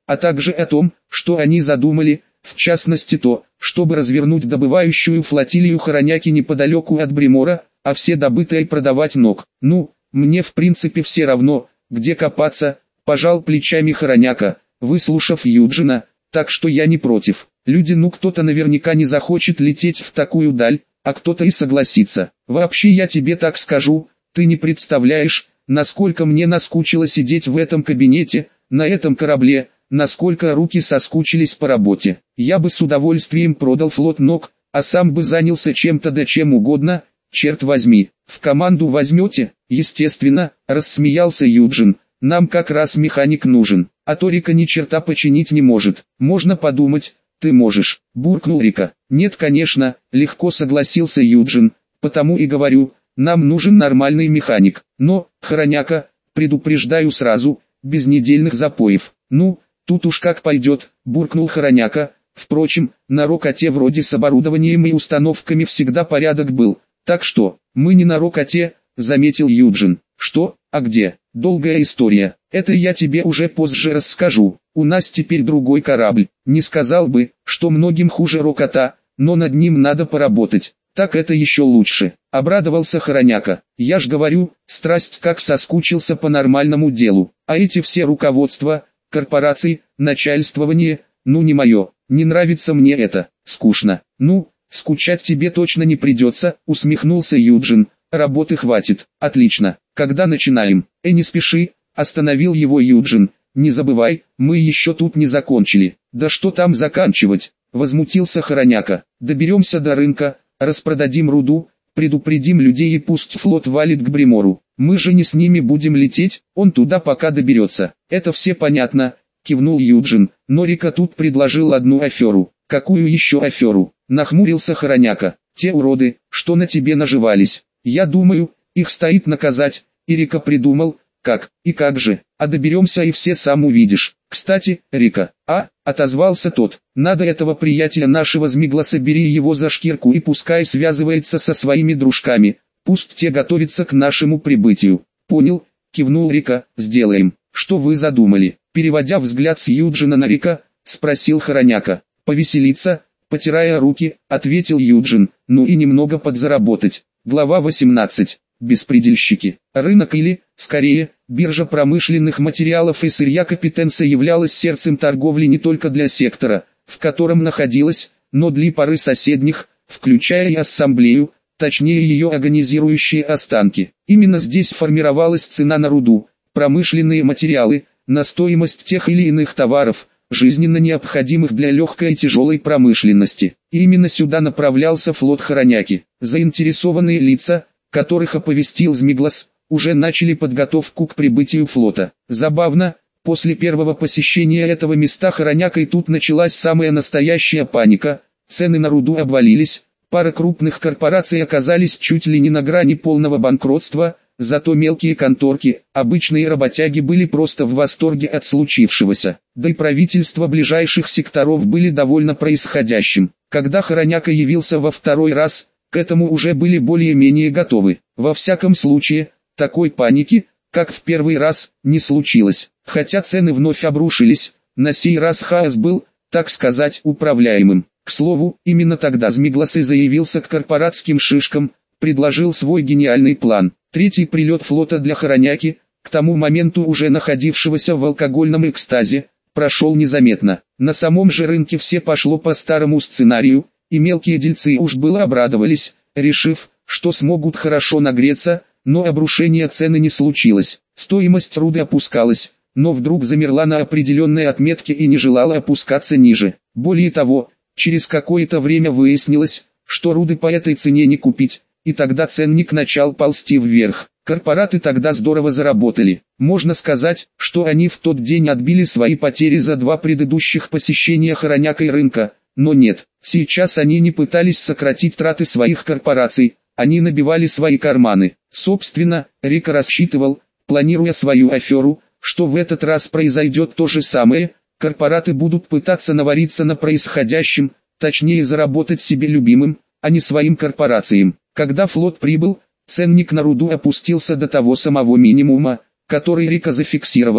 а также о том, что они задумали, в частности то, чтобы развернуть добывающую флотилию Хороняки неподалеку от Бримора, а все добытое продавать ног. Ну, мне в принципе все равно, где копаться, пожал плечами Хороняка, выслушав Юджина, так что я не против. Люди, ну кто-то наверняка не захочет лететь в такую даль, а кто-то и согласится. Вообще я тебе так скажу, ты не представляешь, насколько мне наскучило сидеть в этом кабинете, на этом корабле, насколько руки соскучились по работе. Я бы с удовольствием продал флот ног, а сам бы занялся чем-то да чем угодно, черт возьми. В команду возьмете? Естественно, рассмеялся Юджин, нам как раз механик нужен, а то Рика ни черта починить не может. Можно подумать, ты можешь, буркнул Рика. Нет, конечно, легко согласился Юджин, потому и говорю, нам нужен нормальный механик. Но, Хороняка, предупреждаю сразу, без недельных запоев. Ну, тут уж как пойдет, буркнул Хороняка. Впрочем, на Рокоте вроде с оборудованием и установками всегда порядок был. Так что, мы не на Рокоте, заметил Юджин. Что, а где? Долгая история. Это я тебе уже позже расскажу. У нас теперь другой корабль. Не сказал бы, что многим хуже Рокота, но над ним надо поработать. Так это еще лучше. Обрадовался Хороняка. Я ж говорю, страсть как соскучился по нормальному делу. А эти все руководства, корпорации, начальствование, ну не мое. Не нравится мне это. Скучно. Ну, скучать тебе точно не придется, усмехнулся Юджин. Работы хватит. Отлично. Когда начинаем? Не спеши, остановил его Юджин. Не забывай, мы еще тут не закончили. Да что там заканчивать? Возмутился Хороняка. Доберемся до рынка, распродадим руду, предупредим людей и пусть флот валит к Бримору. Мы же не с ними будем лететь, он туда пока доберется. Это все понятно, кивнул Юджин. Но Рика тут предложил одну аферу. Какую еще аферу? Нахмурился Хороняка. Те уроды, что на тебе наживались. Я думаю, их стоит наказать. И Рика придумал, как, и как же. А доберемся и все сам увидишь. Кстати, Рика, отозвался тот, надо этого приятеля нашего Змигласа, бери его за шкирку и пускай связывается со своими дружками, пусть те готовятся к нашему прибытию. Понял, кивнул Рика, сделаем. Что вы задумали? Переводя взгляд с Юджина на Рика, спросил Хороняка. Повеселиться, потирая руки, ответил Юджин, ну и немного подзаработать. Глава 18. Беспредельщики. Рынок или, скорее, биржа промышленных материалов и сырья Компетенция являлась сердцем торговли не только для сектора, в котором находилась, но для пары соседних, включая и ассамблею, точнее ее организирующие останки. Именно здесь формировалась цена на руду, промышленные материалы, на стоимость тех или иных товаров, жизненно необходимых для легкой и тяжелой промышленности. И именно сюда направлялся флот Хороняки. Заинтересованные лица, которых оповестил Змиглас, уже начали подготовку к прибытию флота. Забавно, после первого посещения этого места Хоронякой тут началась самая настоящая паника, цены на руду обвалились, пара крупных корпораций оказались чуть ли не на грани полного банкротства, зато мелкие конторки, обычные работяги были просто в восторге от случившегося, да и правительства ближайших секторов были довольны происходящим. Когда Хороняка явился во второй раз, к этому уже были более-менее готовы. Во всяком случае, такой паники, как в первый раз, не случилось. Хотя цены вновь обрушились, на сей раз хаос был, так сказать, управляемым. К слову, именно тогда Змиглас и заявился к корпоратским шишкам, предложил свой гениальный план. Третий прилет флота для Хороняки, к тому моменту уже находившегося в алкогольном экстазе, прошел незаметно. На самом же рынке все пошло по старому сценарию, и мелкие дельцы уж было обрадовались, решив, что смогут хорошо нагреться, но обрушения цены не случилось. Стоимость руды опускалась, но вдруг замерла на определенной отметке и не желала опускаться ниже. Более того, через какое-то время выяснилось, что руды по этой цене не купить, и тогда ценник начал ползти вверх. Корпораты тогда здорово заработали. Можно сказать, что они в тот день отбили свои потери за два предыдущих посещения Хоронякой рынка. Но нет, сейчас они не пытались сократить траты своих корпораций, они набивали свои карманы. Собственно, Рика рассчитывал, планируя свою аферу, что в этот раз произойдет то же самое, корпораты будут пытаться навариться на происходящем, точнее заработать себе любимым, а не своим корпорациям. Когда флот прибыл, ценник на руду опустился до того самого минимума, который Рика зафиксировал,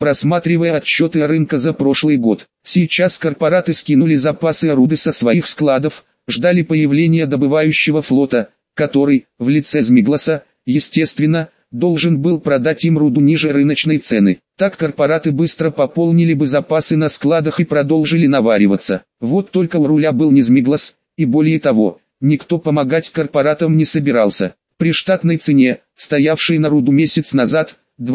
просматривая отчеты рынка за прошлый год. Сейчас корпораты скинули запасы руды со своих складов, ждали появления добывающего флота, который, в лице Змигласа, естественно, должен был продать им руду ниже рыночной цены. Так корпораты быстро пополнили бы запасы на складах и продолжили навариваться. Вот только у руля был не Змиглас, и более того, никто помогать корпоратам не собирался. При штатной цене, стоявшей на руду месяц назад,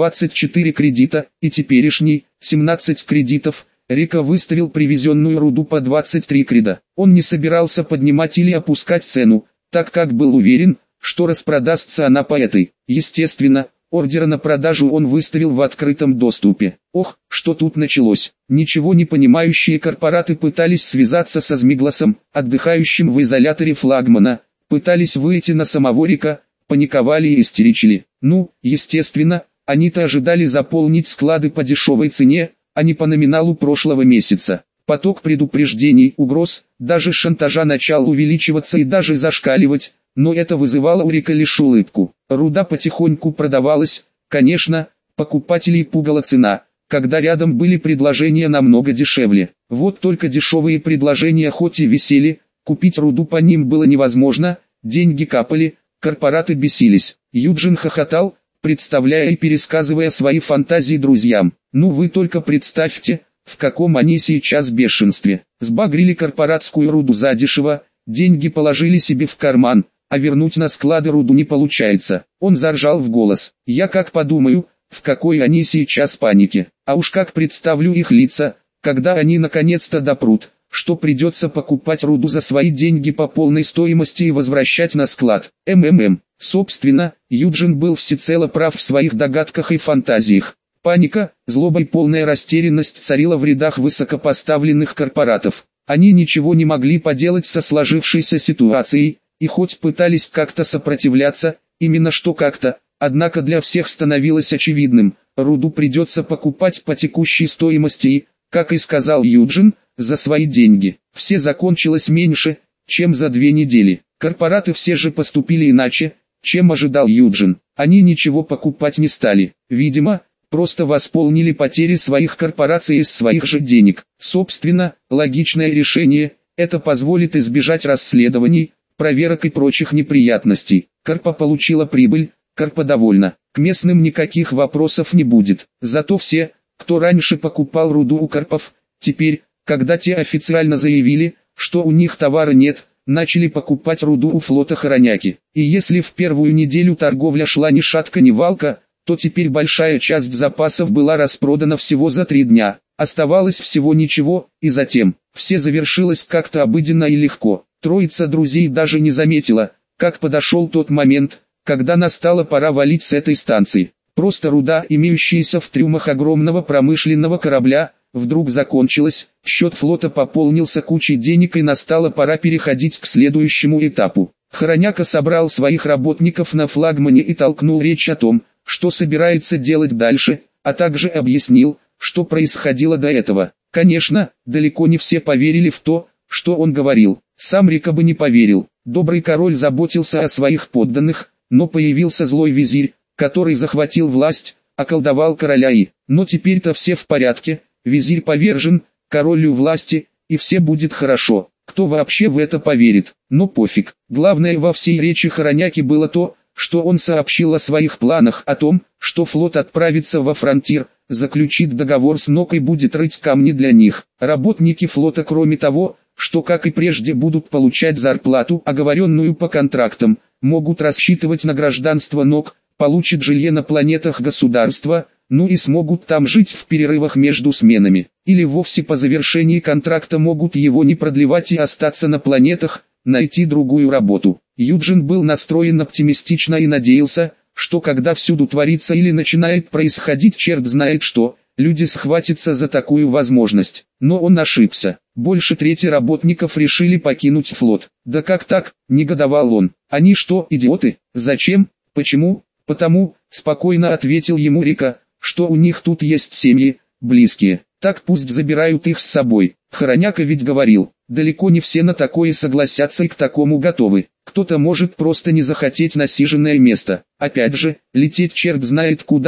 24 кредита, и теперешний, 17 кредитов, Рика выставил привезенную руду по 23 креда. Он не собирался поднимать или опускать цену, так как был уверен, что распродастся она по этой. Естественно, ордер на продажу он выставил в открытом доступе. Ох, что тут началось. Ничего не понимающие корпораты пытались связаться со Змигласом, отдыхающим в изоляторе флагмана, пытались выйти на самого Рика, паниковали и истеричили. Ну, естественно, они-то ожидали заполнить склады по дешевой цене, а не по номиналу прошлого месяца. Поток предупреждений, угроз, даже шантажа начал увеличиваться и даже зашкаливать, но это вызывало у Рика лишь улыбку. Руда потихоньку продавалась, конечно, покупателей пугала цена, когда рядом были предложения намного дешевле. Вот только дешевые предложения хоть и висели, купить руду по ним было невозможно, деньги капали, корпораты бесились. Юджин хохотал, представляя и пересказывая свои фантазии друзьям. Ну вы только представьте, в каком они сейчас бешенстве. Сбагрили корпоратскую руду задешево, деньги положили себе в карман, а вернуть на склады руду не получается. Он заржал в голос. Я как подумаю, в какой они сейчас панике. А уж как представлю их лица, когда они наконец-то допрут, что придется покупать руду за свои деньги по полной стоимости и возвращать на склад. Собственно, Юджин был всецело прав в своих догадках и фантазиях. Паника, злоба и полная растерянность царила в рядах высокопоставленных корпоратов. Они ничего не могли поделать со сложившейся ситуацией, и хоть пытались как-то сопротивляться, именно что как-то, однако для всех становилось очевидным, руду придется покупать по текущей стоимости и, как и сказал Юджин, за свои деньги. Все закончилось меньше, чем за 2 недели. Корпораты все же поступили иначе, чем ожидал Юджин. Они ничего покупать не стали. Видимо, просто восполнили потери своих корпораций из своих же денег. Собственно, логичное решение, это позволит избежать расследований, проверок и прочих неприятностей. Корпа получила прибыль, Корпа довольна. К местным никаких вопросов не будет. Зато все, кто раньше покупал руду у Корпов, теперь, когда те официально заявили, что у них товара нет, начали покупать руду у флота Хороняки. И если в первую неделю торговля шла ни шатка ни валка, то теперь большая часть запасов была распродана всего за 3 дня. Оставалось всего ничего, и затем, все завершилось как-то обыденно и легко. Троица друзей даже не заметила, как подошел тот момент, когда настала пора валить с этой станции. Просто руда, имеющаяся в трюмах огромного промышленного корабля, вдруг закончилась, счет флота пополнился кучей денег и настала пора переходить к следующему этапу. Хороняка собрал своих работников на флагмане и толкнул речь о том, что собирается делать дальше, а также объяснил, что происходило до этого. Конечно, далеко не все поверили в то, что он говорил. Сам Рика бы не поверил. Добрый король заботился о своих подданных, но появился злой визирь, который захватил власть, околдовал короля и... Но теперь-то все в порядке, визирь повержен, король у власти, и все будет хорошо. Кто вообще в это поверит? Но пофиг. Главное во всей речи Хороняки было то, что он сообщил о своих планах, о том, что флот отправится во фронтир, заключит договор с Нок и будет рыть камни для них. Работники флота, кроме того, что как и прежде будут получать зарплату, оговоренную по контрактам, могут рассчитывать на гражданство Нок, получат жилье на планетах государства, ну и смогут там жить в перерывах между сменами. Или вовсе по завершении контракта могут его не продлевать и остаться на планетах, найти другую работу. Юджин был настроен оптимистично и надеялся, что когда всюду творится или начинает происходить черт знает что, люди схватятся за такую возможность. Но он ошибся. Больше трети работников решили покинуть флот. Да как так, негодовал он. Они что, идиоты? Зачем? Почему? Потому, спокойно ответил ему Рика, что у них тут есть семьи, близкие. Так пусть забирают их с собой. Хороняка ведь говорил, далеко не все на такое согласятся и к такому готовы. Кто-то может просто не захотеть насиженное место. Опять же, лететь черт знает куда,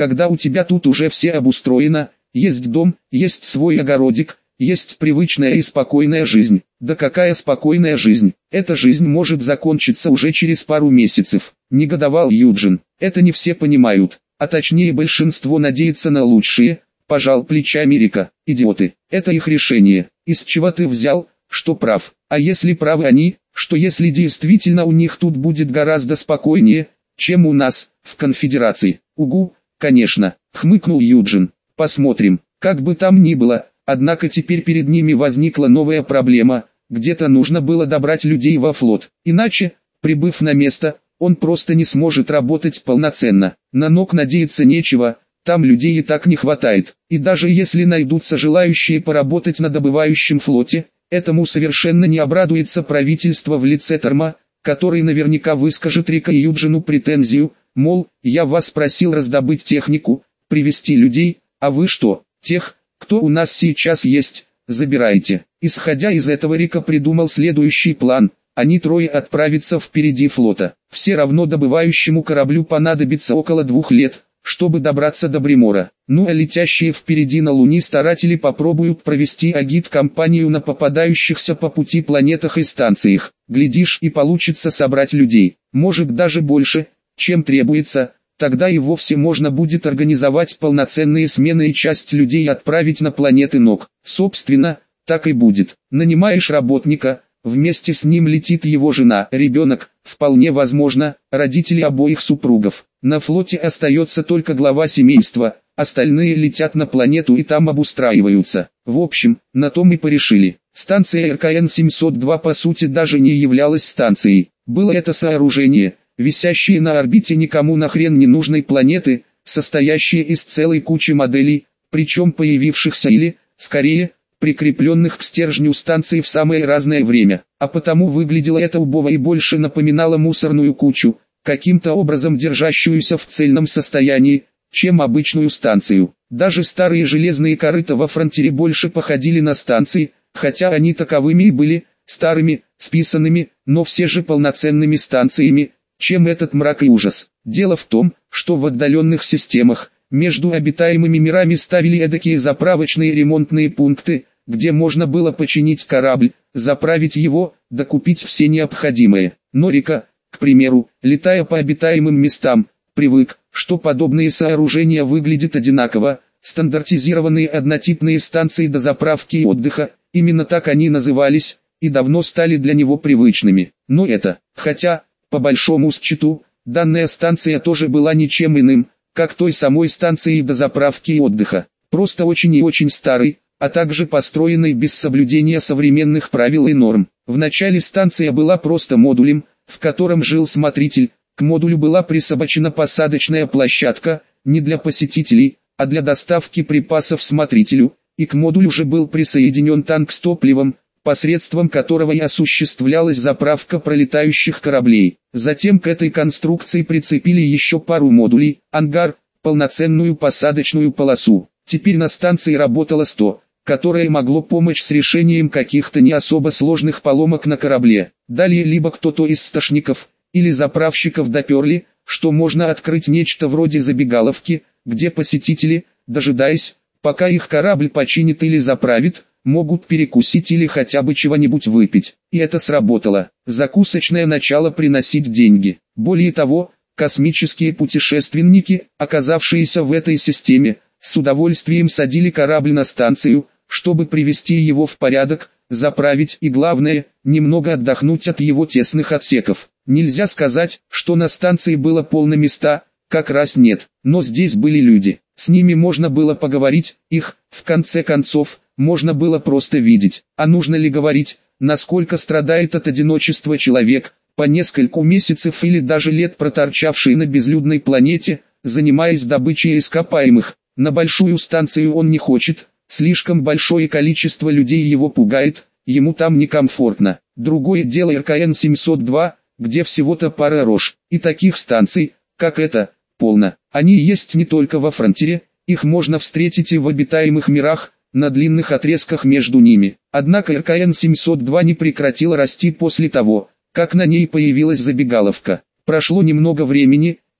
когда у тебя тут уже все обустроено, есть дом, есть свой огородик, есть привычная и спокойная жизнь. Да какая спокойная жизнь? Эта жизнь может закончиться уже через пару месяцев, негодовал Юджин. Это не все понимают, а точнее большинство надеется на лучшее, пожал плечами Рика. Идиоты, это их решение. Из чего ты взял, что прав? А если правы они, что если действительно у них тут будет гораздо спокойнее, чем у нас, в конфедерации? Угу, конечно, хмыкнул Юджин. Посмотрим, как бы там ни было, однако теперь перед ними возникла новая проблема, где-то нужно было добрать людей во флот, иначе, прибыв на место, он просто не сможет работать полноценно. На НОК надеяться нечего, там людей и так не хватает, и даже если найдутся желающие поработать на добывающем флоте, этому совершенно не обрадуется правительство в лице Торма, который наверняка выскажет Рика и Юджину претензию, мол, я вас просил раздобыть технику, привести людей, а вы что, тех, кто у нас сейчас есть, забирайте. Исходя из этого Рика придумал следующий план, они трое отправятся впереди флота. Все равно добывающему кораблю понадобится около 2 лет, чтобы добраться до Бримора. Ну а летящие впереди на Луне старатели попробуют провести агит-кампанию на попадающихся по пути планетах и станциях. Глядишь, и получится собрать людей, может даже больше, чем требуется. Тогда и вовсе можно будет организовать полноценные смены и часть людей отправить на планеты НОК. Собственно, так и будет. Нанимаешь работника, вместе с ним летит его жена, ребенок, вполне возможно, родители обоих супругов. На флоте остается только глава семейства, остальные летят на планету и там обустраиваются. В общем, на том и порешили. Станция РКН-702 по сути даже не являлась станцией. Было это сооружение, висящие на орбите никому нахрен не нужной планеты, состоящие из целой кучи моделей, причем появившихся или, скорее, прикрепленных к стержню станции в самое разное время, а потому выглядело это убого и больше напоминало мусорную кучу, каким-то образом держащуюся в цельном состоянии, чем обычную станцию. Даже старые железные корыта во фронтире больше походили на станции, хотя они таковыми и были, старыми, списанными, но все же полноценными станциями, чем этот мрак и ужас. Дело в том, что в отдаленных системах, между обитаемыми мирами ставили эдакие заправочные ремонтные пункты, где можно было починить корабль, заправить его, докупить все необходимое. Но Рика, к примеру, летая по обитаемым местам, привык, что подобные сооружения выглядят одинаково, стандартизированные однотипные станции дозаправки и отдыха, именно так они назывались, и давно стали для него привычными. Но это, хотя, по большому счету, данная станция тоже была ничем иным, как той самой станцией дозаправки и отдыха, просто очень и очень старой, а также построенной без соблюдения современных правил и норм. Вначале станция была просто модулем, в котором жил смотритель, к модулю была присобачена посадочная площадка, не для посетителей, а для доставки припасов смотрителю, и к модулю же был присоединен танк с топливом, посредством которого и осуществлялась заправка пролетающих кораблей. Затем к этой конструкции прицепили еще пару модулей, ангар, полноценную посадочную полосу. Теперь на станции работало 100, которое могло помочь с решением каких-то не особо сложных поломок на корабле. Далее либо кто-то из стошников, или заправщиков доперли, что можно открыть нечто вроде забегаловки, где посетители, дожидаясь, пока их корабль починит или заправит, могут перекусить или хотя бы чего-нибудь выпить. И это сработало. Закусочная начала приносить деньги. Более того, космические путешественники, оказавшиеся в этой системе, с удовольствием садили корабль на станцию, чтобы привести его в порядок, заправить и, главное, немного отдохнуть от его тесных отсеков. Нельзя сказать, что на станции было полно места, как раз нет, но здесь были люди. С ними можно было поговорить, их, в конце концов, можно было просто видеть. А нужно ли говорить, насколько страдает от одиночества человек, по нескольку месяцев или даже лет проторчавший на безлюдной планете, занимаясь добычей ископаемых. На большую станцию он не хочет, слишком большое количество людей его пугает, ему там некомфортно. Другое дело РКН-702, где всего-то пара рож, и таких станций, как эта, полно. Они есть не только во фронтире, их можно встретить и в обитаемых мирах, на длинных отрезках между ними. Однако РКН-702 не прекратила расти после того, как на ней появилась забегаловка. Прошло немного времени,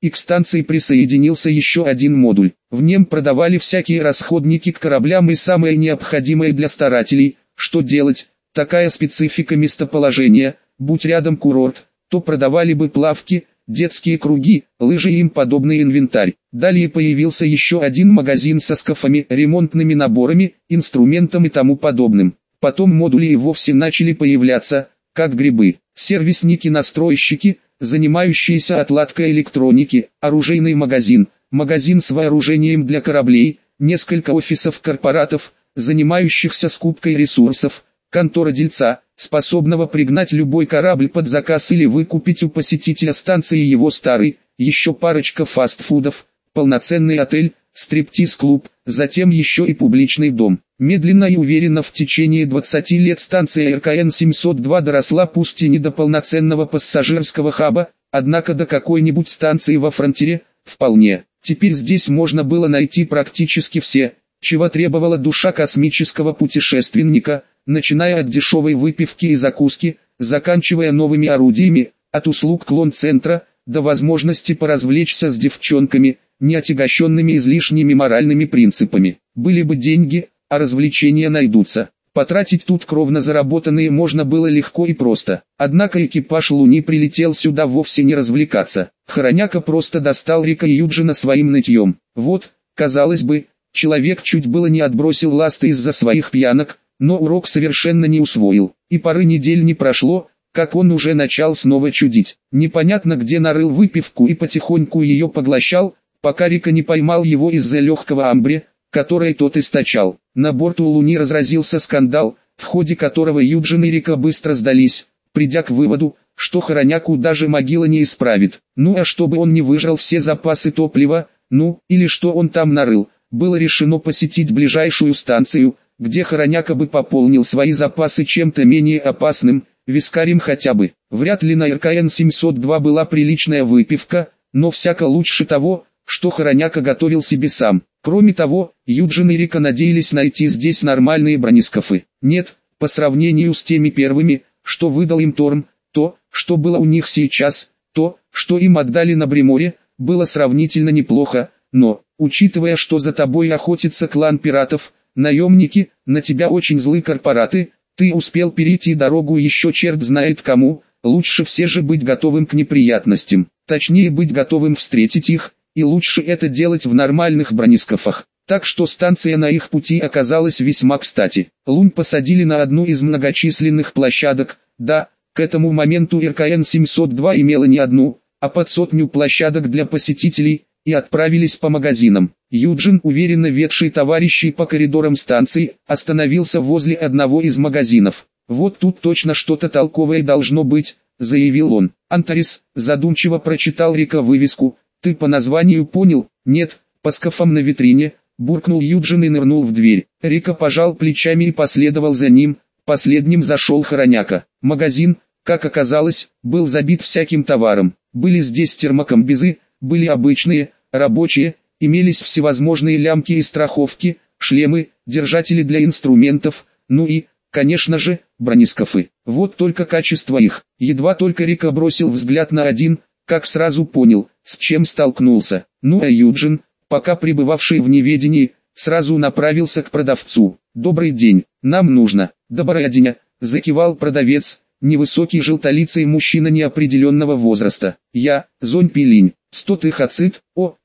и к станции присоединился еще один модуль. В нем продавали всякие расходники к кораблям и самое необходимое для старателей. Что делать? Такая специфика местоположения, будь рядом курорт, то продавали бы плавки, детские круги, лыжи и им подобный инвентарь. Далее появился еще один магазин со скафами, ремонтными наборами, инструментом и тому подобным. Потом модули и вовсе начали появляться, как грибы. Сервисники-настройщики, занимающиеся отладкой электроники, оружейный магазин, магазин с вооружением для кораблей, несколько офисов корпоратов, занимающихся скупкой ресурсов, контора дельца, способного пригнать любой корабль под заказ или выкупить у посетителя станции его старый, еще парочка фастфудов, полноценный отель, стриптиз-клуб, затем еще и публичный дом. Медленно и уверенно в течение 20 лет станция РКН-702 доросла пусть и не до полноценного пассажирского хаба, однако до какой-нибудь станции во фронтире, вполне. Теперь здесь можно было найти практически все, чего требовала душа космического путешественника, начиная от дешевой выпивки и закуски, заканчивая новыми орудиями, от услуг клон-центра, до возможности поразвлечься с девчонками, не отягощенными излишними моральными принципами. Были бы деньги, а развлечения найдутся. Потратить тут кровно заработанные можно было легко и просто. Однако экипаж Луни прилетел сюда вовсе не развлекаться. Хороняка просто достал Рика и Юджина своим нытьем. Вот, казалось бы, человек чуть было не отбросил ласты из-за своих пьянок, но урок совершенно не усвоил. И пары недель не прошло, как он уже начал снова чудить. Непонятно где нарыл выпивку и потихоньку ее поглощал, пока Рика не поймал его из-за легкого амбре, который тот источал. На борту Луни разразился скандал, в ходе которого Юджин и Рика быстро сдались, придя к выводу, что Хороняку даже могила не исправит. Ну а чтобы он не выжрал все запасы топлива, или что он там нарыл, было решено посетить ближайшую станцию, где Хороняка бы пополнил свои запасы чем-то менее опасным, вискарем хотя бы. Вряд ли на РКН-702 была приличная выпивка, но всяко лучше того, что Хороняка готовил себе сам. Кроме того, Юджин и Рика надеялись найти здесь нормальные бронескафы. Нет, по сравнению с теми первыми, что выдал им Торм, то, что было у них сейчас, то, что им отдали на Бриморе, было сравнительно неплохо, но, учитывая, что за тобой охотится клан пиратов, наемники, на тебя очень злые корпораты, ты успел перейти дорогу еще черт знает кому, лучше все же быть готовым к неприятностям, точнее быть готовым встретить их, и лучше это делать в нормальных бронескафах. Так что станция на их пути оказалась весьма кстати. Лунь посадили на одну из многочисленных площадок, да, к этому моменту РКН-702 имела не одну, а под 100 площадок для посетителей, и отправились по магазинам. Юджин, уверенно ведший товарищей по коридорам станции, остановился возле одного из магазинов. «Вот тут точно что-то толковое должно быть», — заявил он. «Антарис», — задумчиво прочитал Рика вывеску. «Ты по названию понял?» «Нет, по скафам на витрине», — буркнул Юджин и нырнул в дверь. Рика пожал плечами и последовал за ним. Последним зашел Хороняка. Магазин, как оказалось, был забит всяким товаром. Были здесь термокомбезы, были обычные, рабочие, имелись всевозможные лямки и страховки, шлемы, держатели для инструментов, и, конечно же, бронескафы. Вот только качество их. Едва только Рика бросил взгляд на один, как сразу понял, с чем столкнулся. А Юджин, пока пребывавший в неведении, сразу направился к продавцу. «Добрый день, нам нужно». «Добрый день», — закивал продавец, невысокий желтолицый мужчина неопределенного возраста. «Я, Зонь Пилинь, 100 тыхацит».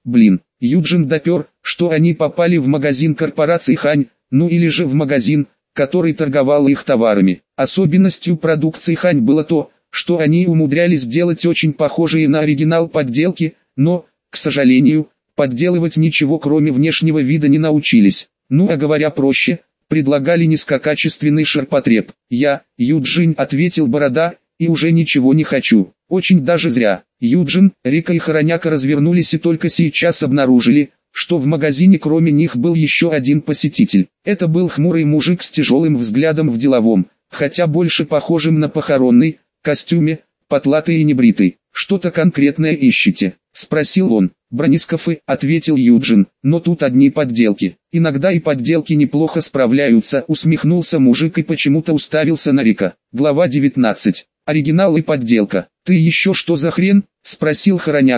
Юджин допер, что они попали в магазин корпорации Хань, или же в магазин, который торговал их товарами. Особенностью продукции Хань было то, что они умудрялись делать очень похожие на оригинал подделки, но, к сожалению, подделывать ничего кроме внешнего вида не научились. А говоря проще, предлагали низкокачественный ширпотреб. «Я, Юджин», — ответил Борода, — «и уже ничего не хочу». Очень даже зря. Юджин, Рика и Хороняка развернулись и только сейчас обнаружили, что в магазине кроме них был еще один посетитель. Это был хмурый мужик с тяжелым взглядом в деловом, хотя больше похожим на похоронный, костюме, потлатый и небритый. «Что-то конкретное ищете?» — спросил он. «Бронескафы», — ответил Юджин, — «но тут одни подделки». «Иногда и подделки неплохо справляются», — усмехнулся мужик и почему-то уставился на Рика. Глава 19. Оригинал и подделка. «Ты еще что за хрен?» — спросил Хороняка,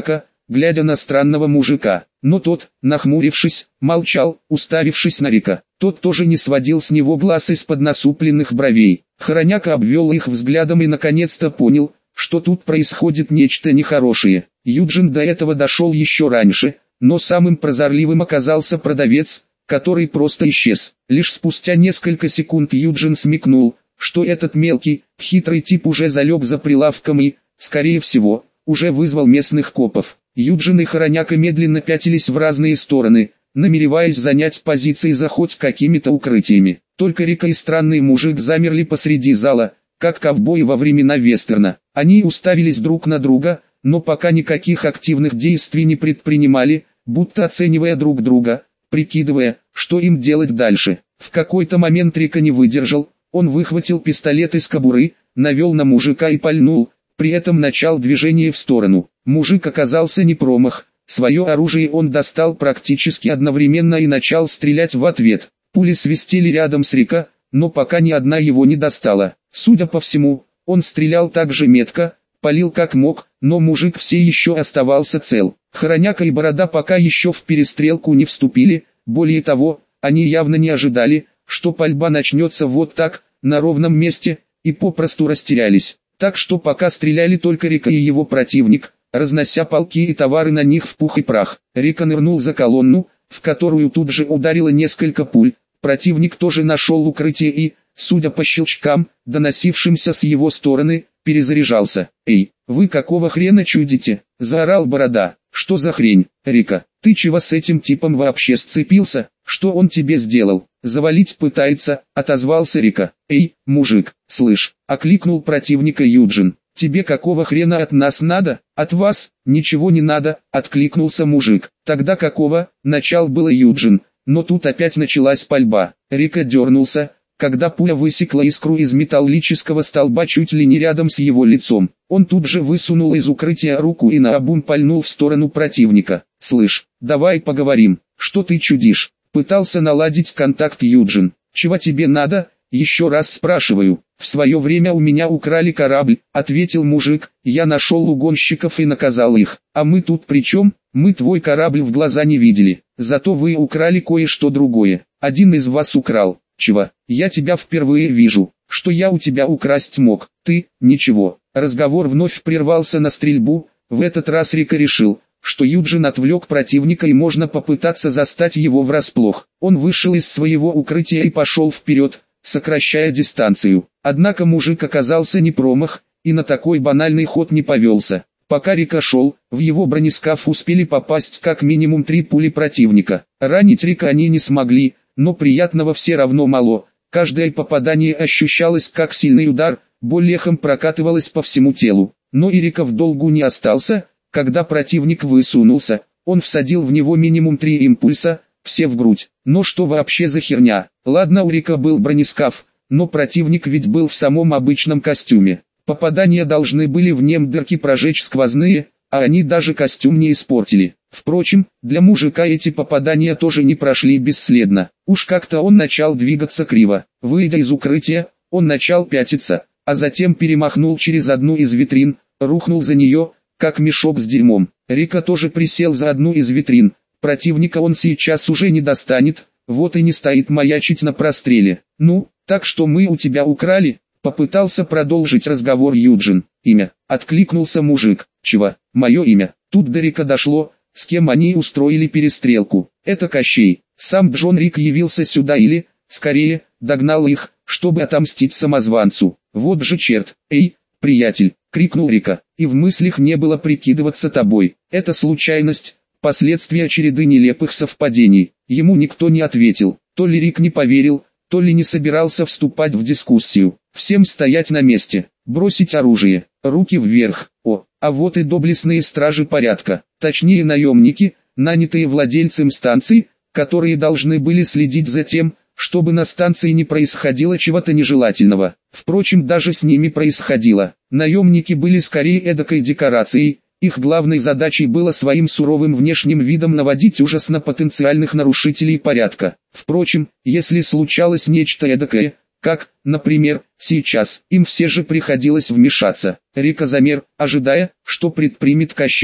глядя на странного мужика. Но тот, нахмурившись, молчал, уставившись на Рика. Тот тоже не сводил с него глаз из-под насупленных бровей. Хороняка обвел их взглядом и наконец-то понял, что тут происходит нечто нехорошее. Юджин до этого дошел еще раньше, но самым прозорливым оказался продавец, который просто исчез. Лишь спустя несколько секунд Юджин смекнул, что этот мелкий, хитрый тип уже залег за прилавком и, скорее всего, уже вызвал местных копов. Юджин и Хороняка медленно пятились в разные стороны, намереваясь занять позиции за хоть какими-то укрытиями. Только Рика и странный мужик замерли посреди зала, как ковбои во времена вестерна. Они уставились друг на друга, но пока никаких активных действий не предпринимали, будто оценивая друг друга, прикидывая, что им делать дальше. В какой-то момент Рика не выдержал, он выхватил пистолет из кобуры, навел на мужика и пальнул, при этом начал движение в сторону. Мужик оказался не промах, свое оружие он достал практически одновременно и начал стрелять в ответ. Пули свистели рядом с Рика, но пока ни одна его не достала. Судя по всему, он стрелял так же метко, палил как мог, но мужик все еще оставался цел. Хороняка и Борода пока еще в перестрелку не вступили, более того, они явно не ожидали, что пальба начнется вот так, на ровном месте, и попросту растерялись. Так что пока стреляли только Рика и его противник, разнося полки и товары на них в пух и прах. Рика нырнул за колонну, в которую тут же ударило несколько пуль. Противник тоже нашел укрытие и, судя по щелчкам, доносившимся с его стороны, перезаряжался. «Эй, вы какого хрена чудите?» – заорал Борода. «Что за хрень, Рика? Ты чего с этим типом вообще сцепился? Что он тебе сделал?» «Завалить пытается», – отозвался Рика. «Эй, мужик, слышь», – окликнул противника Юджин. «Тебе какого хрена от нас надо?» «От вас, ничего не надо», – откликнулся мужик. «Тогда какого?» – начал было Юджин, но тут опять началась пальба. Рика дернулся, когда пуля высекла искру из металлического столба чуть ли не рядом с его лицом. Он тут же высунул из укрытия руку и наобум пальнул в сторону противника. «Слышь, давай поговорим, что ты чудишь?» Пытался наладить контакт Юджин. «Чего тебе надо? Еще раз спрашиваю». «В свое время у меня украли корабль», — ответил мужик. «Я нашел угонщиков и наказал их. А мы тут при чем? Мы твой корабль в глаза не видели. Зато вы украли кое-что другое. Один из вас украл». «Чего? Я тебя впервые вижу. Что я у тебя украсть мог? Ты, ничего». Разговор вновь прервался на стрельбу. В этот раз Рика решил, что Юджин отвлек противника и можно попытаться застать его врасплох. Он вышел из своего укрытия и пошел вперед, сокращая дистанцию. Однако мужик оказался не промах, и на такой банальный ход не повелся. Пока Рика шел, в его бронескаф успели попасть как минимум 3 пули противника. Ранить Рика они не смогли, но приятного все равно мало. Каждое попадание ощущалось как сильный удар, боль эхом прокатывалась по всему телу. Но и Рика в долгу не остался. Когда противник высунулся, он всадил в него минимум 3 импульса, все в грудь. Но что вообще за херня? Ладно, у Рика был бронескаф, но противник ведь был в самом обычном костюме. Попадания должны были в нем дырки прожечь сквозные, а они даже костюм не испортили. Впрочем, для мужика эти попадания тоже не прошли бесследно. Уж как-то он начал двигаться криво. Выйдя из укрытия, он начал пятиться, а затем перемахнул через одну из витрин, рухнул за нее, как мешок с дерьмом. Рика тоже присел за одну из витрин. Противника он сейчас уже не достанет, вот и не стоит маячить на простреле. «Ну, так что мы у тебя украли?» Попытался продолжить разговор Юджин. «Имя?» Откликнулся мужик. «Чего? Мое имя?» Тут до Рика дошло, с кем они устроили перестрелку. «Это Кощей. Сам Джон Рик явился сюда или, скорее, догнал их, чтобы отомстить самозванцу. Вот же черт! Эй, приятель!» — крикнул Рика. «И в мыслях не было прикидываться тобой. Это случайность, последствия череды нелепых совпадений». Ему никто не ответил. То ли Рик не поверил, то ли не собирался вступать в дискуссию. Всем стоять на месте, бросить оружие, руки вверх. А вот и доблестные стражи порядка, точнее наемники, нанятые владельцем станции, которые должны были следить за тем, чтобы на станции не происходило чего-то нежелательного. Впрочем, даже с ними происходило. Наемники были скорее эдакой декорацией, их главной задачей было своим суровым внешним видом наводить ужас на потенциальных нарушителей порядка. Впрочем, если случалось нечто эдакое, как, например, сейчас, им все же приходилось вмешаться. Рика замер, ожидая, что предпримет Кощей.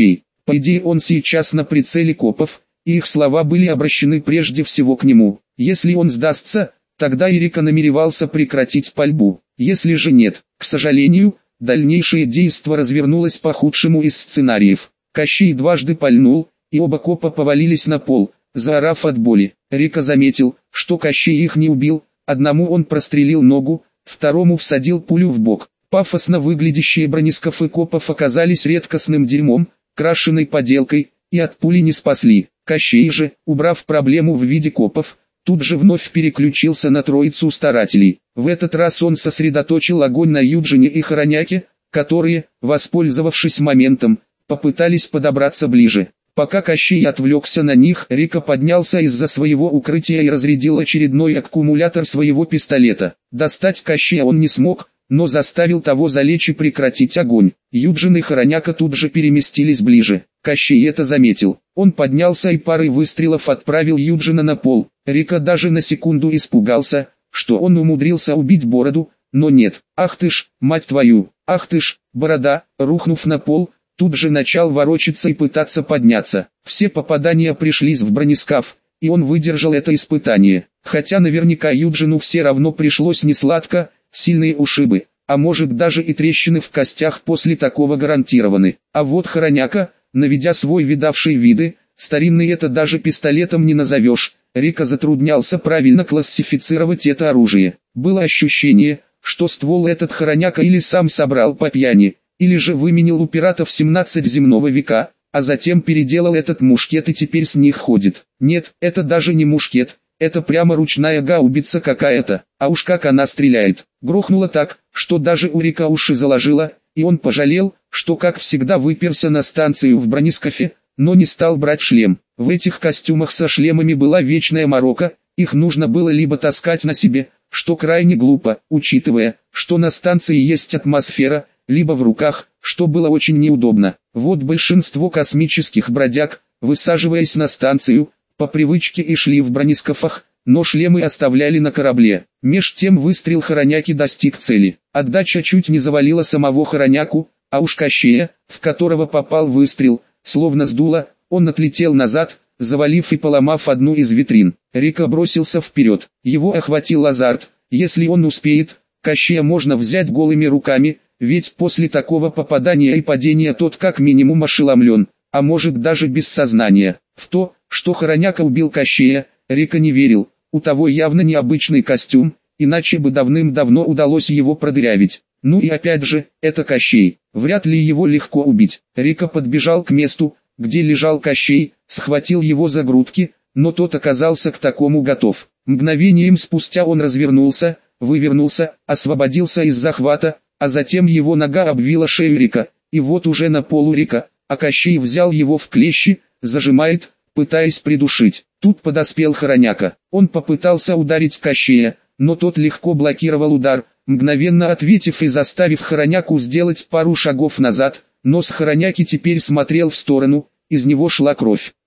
По идее он сейчас на прицеле копов, и их слова были обращены прежде всего к нему. Если он сдастся, тогда Рика намеревался прекратить пальбу. Если же нет, к сожалению, дальнейшее действо развернулось по худшему из сценариев. Кощей дважды пальнул, и оба копа повалились на пол, заорав от боли. Рика заметил, что Кощей их не убил, одному он прострелил ногу, второму всадил пулю в бок. Пафосно выглядящие бронескафы копов оказались редкостным дерьмом, крашеной поделкой, и от пули не спасли. Кощей же, убрав проблему в виде копов, тут же вновь переключился на троицу старателей. В этот раз он сосредоточил огонь на Юджине и Хороняке, которые, воспользовавшись моментом, попытались подобраться ближе. Пока Кощей отвлекся на них, Рика поднялся из-за своего укрытия и разрядил очередной аккумулятор своего пистолета. Достать Кощея он не смог, но заставил того залечь и прекратить огонь. Юджин и Хороняка тут же переместились ближе. Кощей это заметил. Он поднялся и парой выстрелов отправил Юджина на пол. Рика даже на секунду испугался, что он умудрился убить Бороду, но нет. Ах ты ж, мать твою, ах ты ж, Борода, рухнув на пол, тут же начал ворочаться и пытаться подняться. Все попадания пришлись в бронескаф, и он выдержал это испытание. Хотя наверняка Юджину все равно пришлось несладко, сильные ушибы, а может даже и трещины в костях после такого гарантированы. А вот Хороняка, наведя свой видавший виды, старинный это даже пистолетом не назовешь, Рика затруднялся правильно классифицировать это оружие. Было ощущение, что ствол этот Хороняка или сам собрал по пьяни, или же выменил у пиратов 17 земного века, а затем переделал этот мушкет и теперь с них ходит. Нет, это даже не мушкет, это прямо ручная гаубица какая-то, а уж как она стреляет. Грохнуло так, что даже у Рика уши заложило, и он пожалел, что как всегда выперся на станцию в бронескафе, но не стал брать шлем. В этих костюмах со шлемами была вечная морока, их нужно было либо таскать на себе, что крайне глупо, учитывая, что на станции есть атмосфера, либо в руках, что было очень неудобно. Вот большинство космических бродяг, высаживаясь на станцию, по привычке и шли в бронескафах, но шлемы оставляли на корабле. Меж тем выстрел Хороняки достиг цели. Отдача чуть не завалила самого Хороняку, а уж Кощея, в которого попал выстрел, словно сдуло, он отлетел назад, завалив и поломав одну из витрин. Рика бросился вперед. Его охватил азарт. Если он успеет, Кощея можно взять голыми руками, ведь после такого попадания и падения тот как минимум ошеломлен, а может даже без сознания. В то, что Хороняка убил Кощея, Рика не верил, у того явно необычный костюм, иначе бы давным-давно удалось его продырявить. Ну и опять же, это Кощей, вряд ли его легко убить. Рика подбежал к месту, где лежал Кощей, схватил его за грудки, но тот оказался к такому готов. Мгновением спустя он развернулся, вывернулся, освободился из захвата, а затем его нога обвила шею Рика, и вот уже на полу Рика, а Кощей взял его в клещи, зажимает, пытаясь придушить. Тут подоспел Хороняка. Он попытался ударить Кощея, но тот легко блокировал удар, мгновенно ответив и заставив Хороняку сделать пару шагов назад. Нос Хороняки теперь смотрел в сторону, из него шла кровь.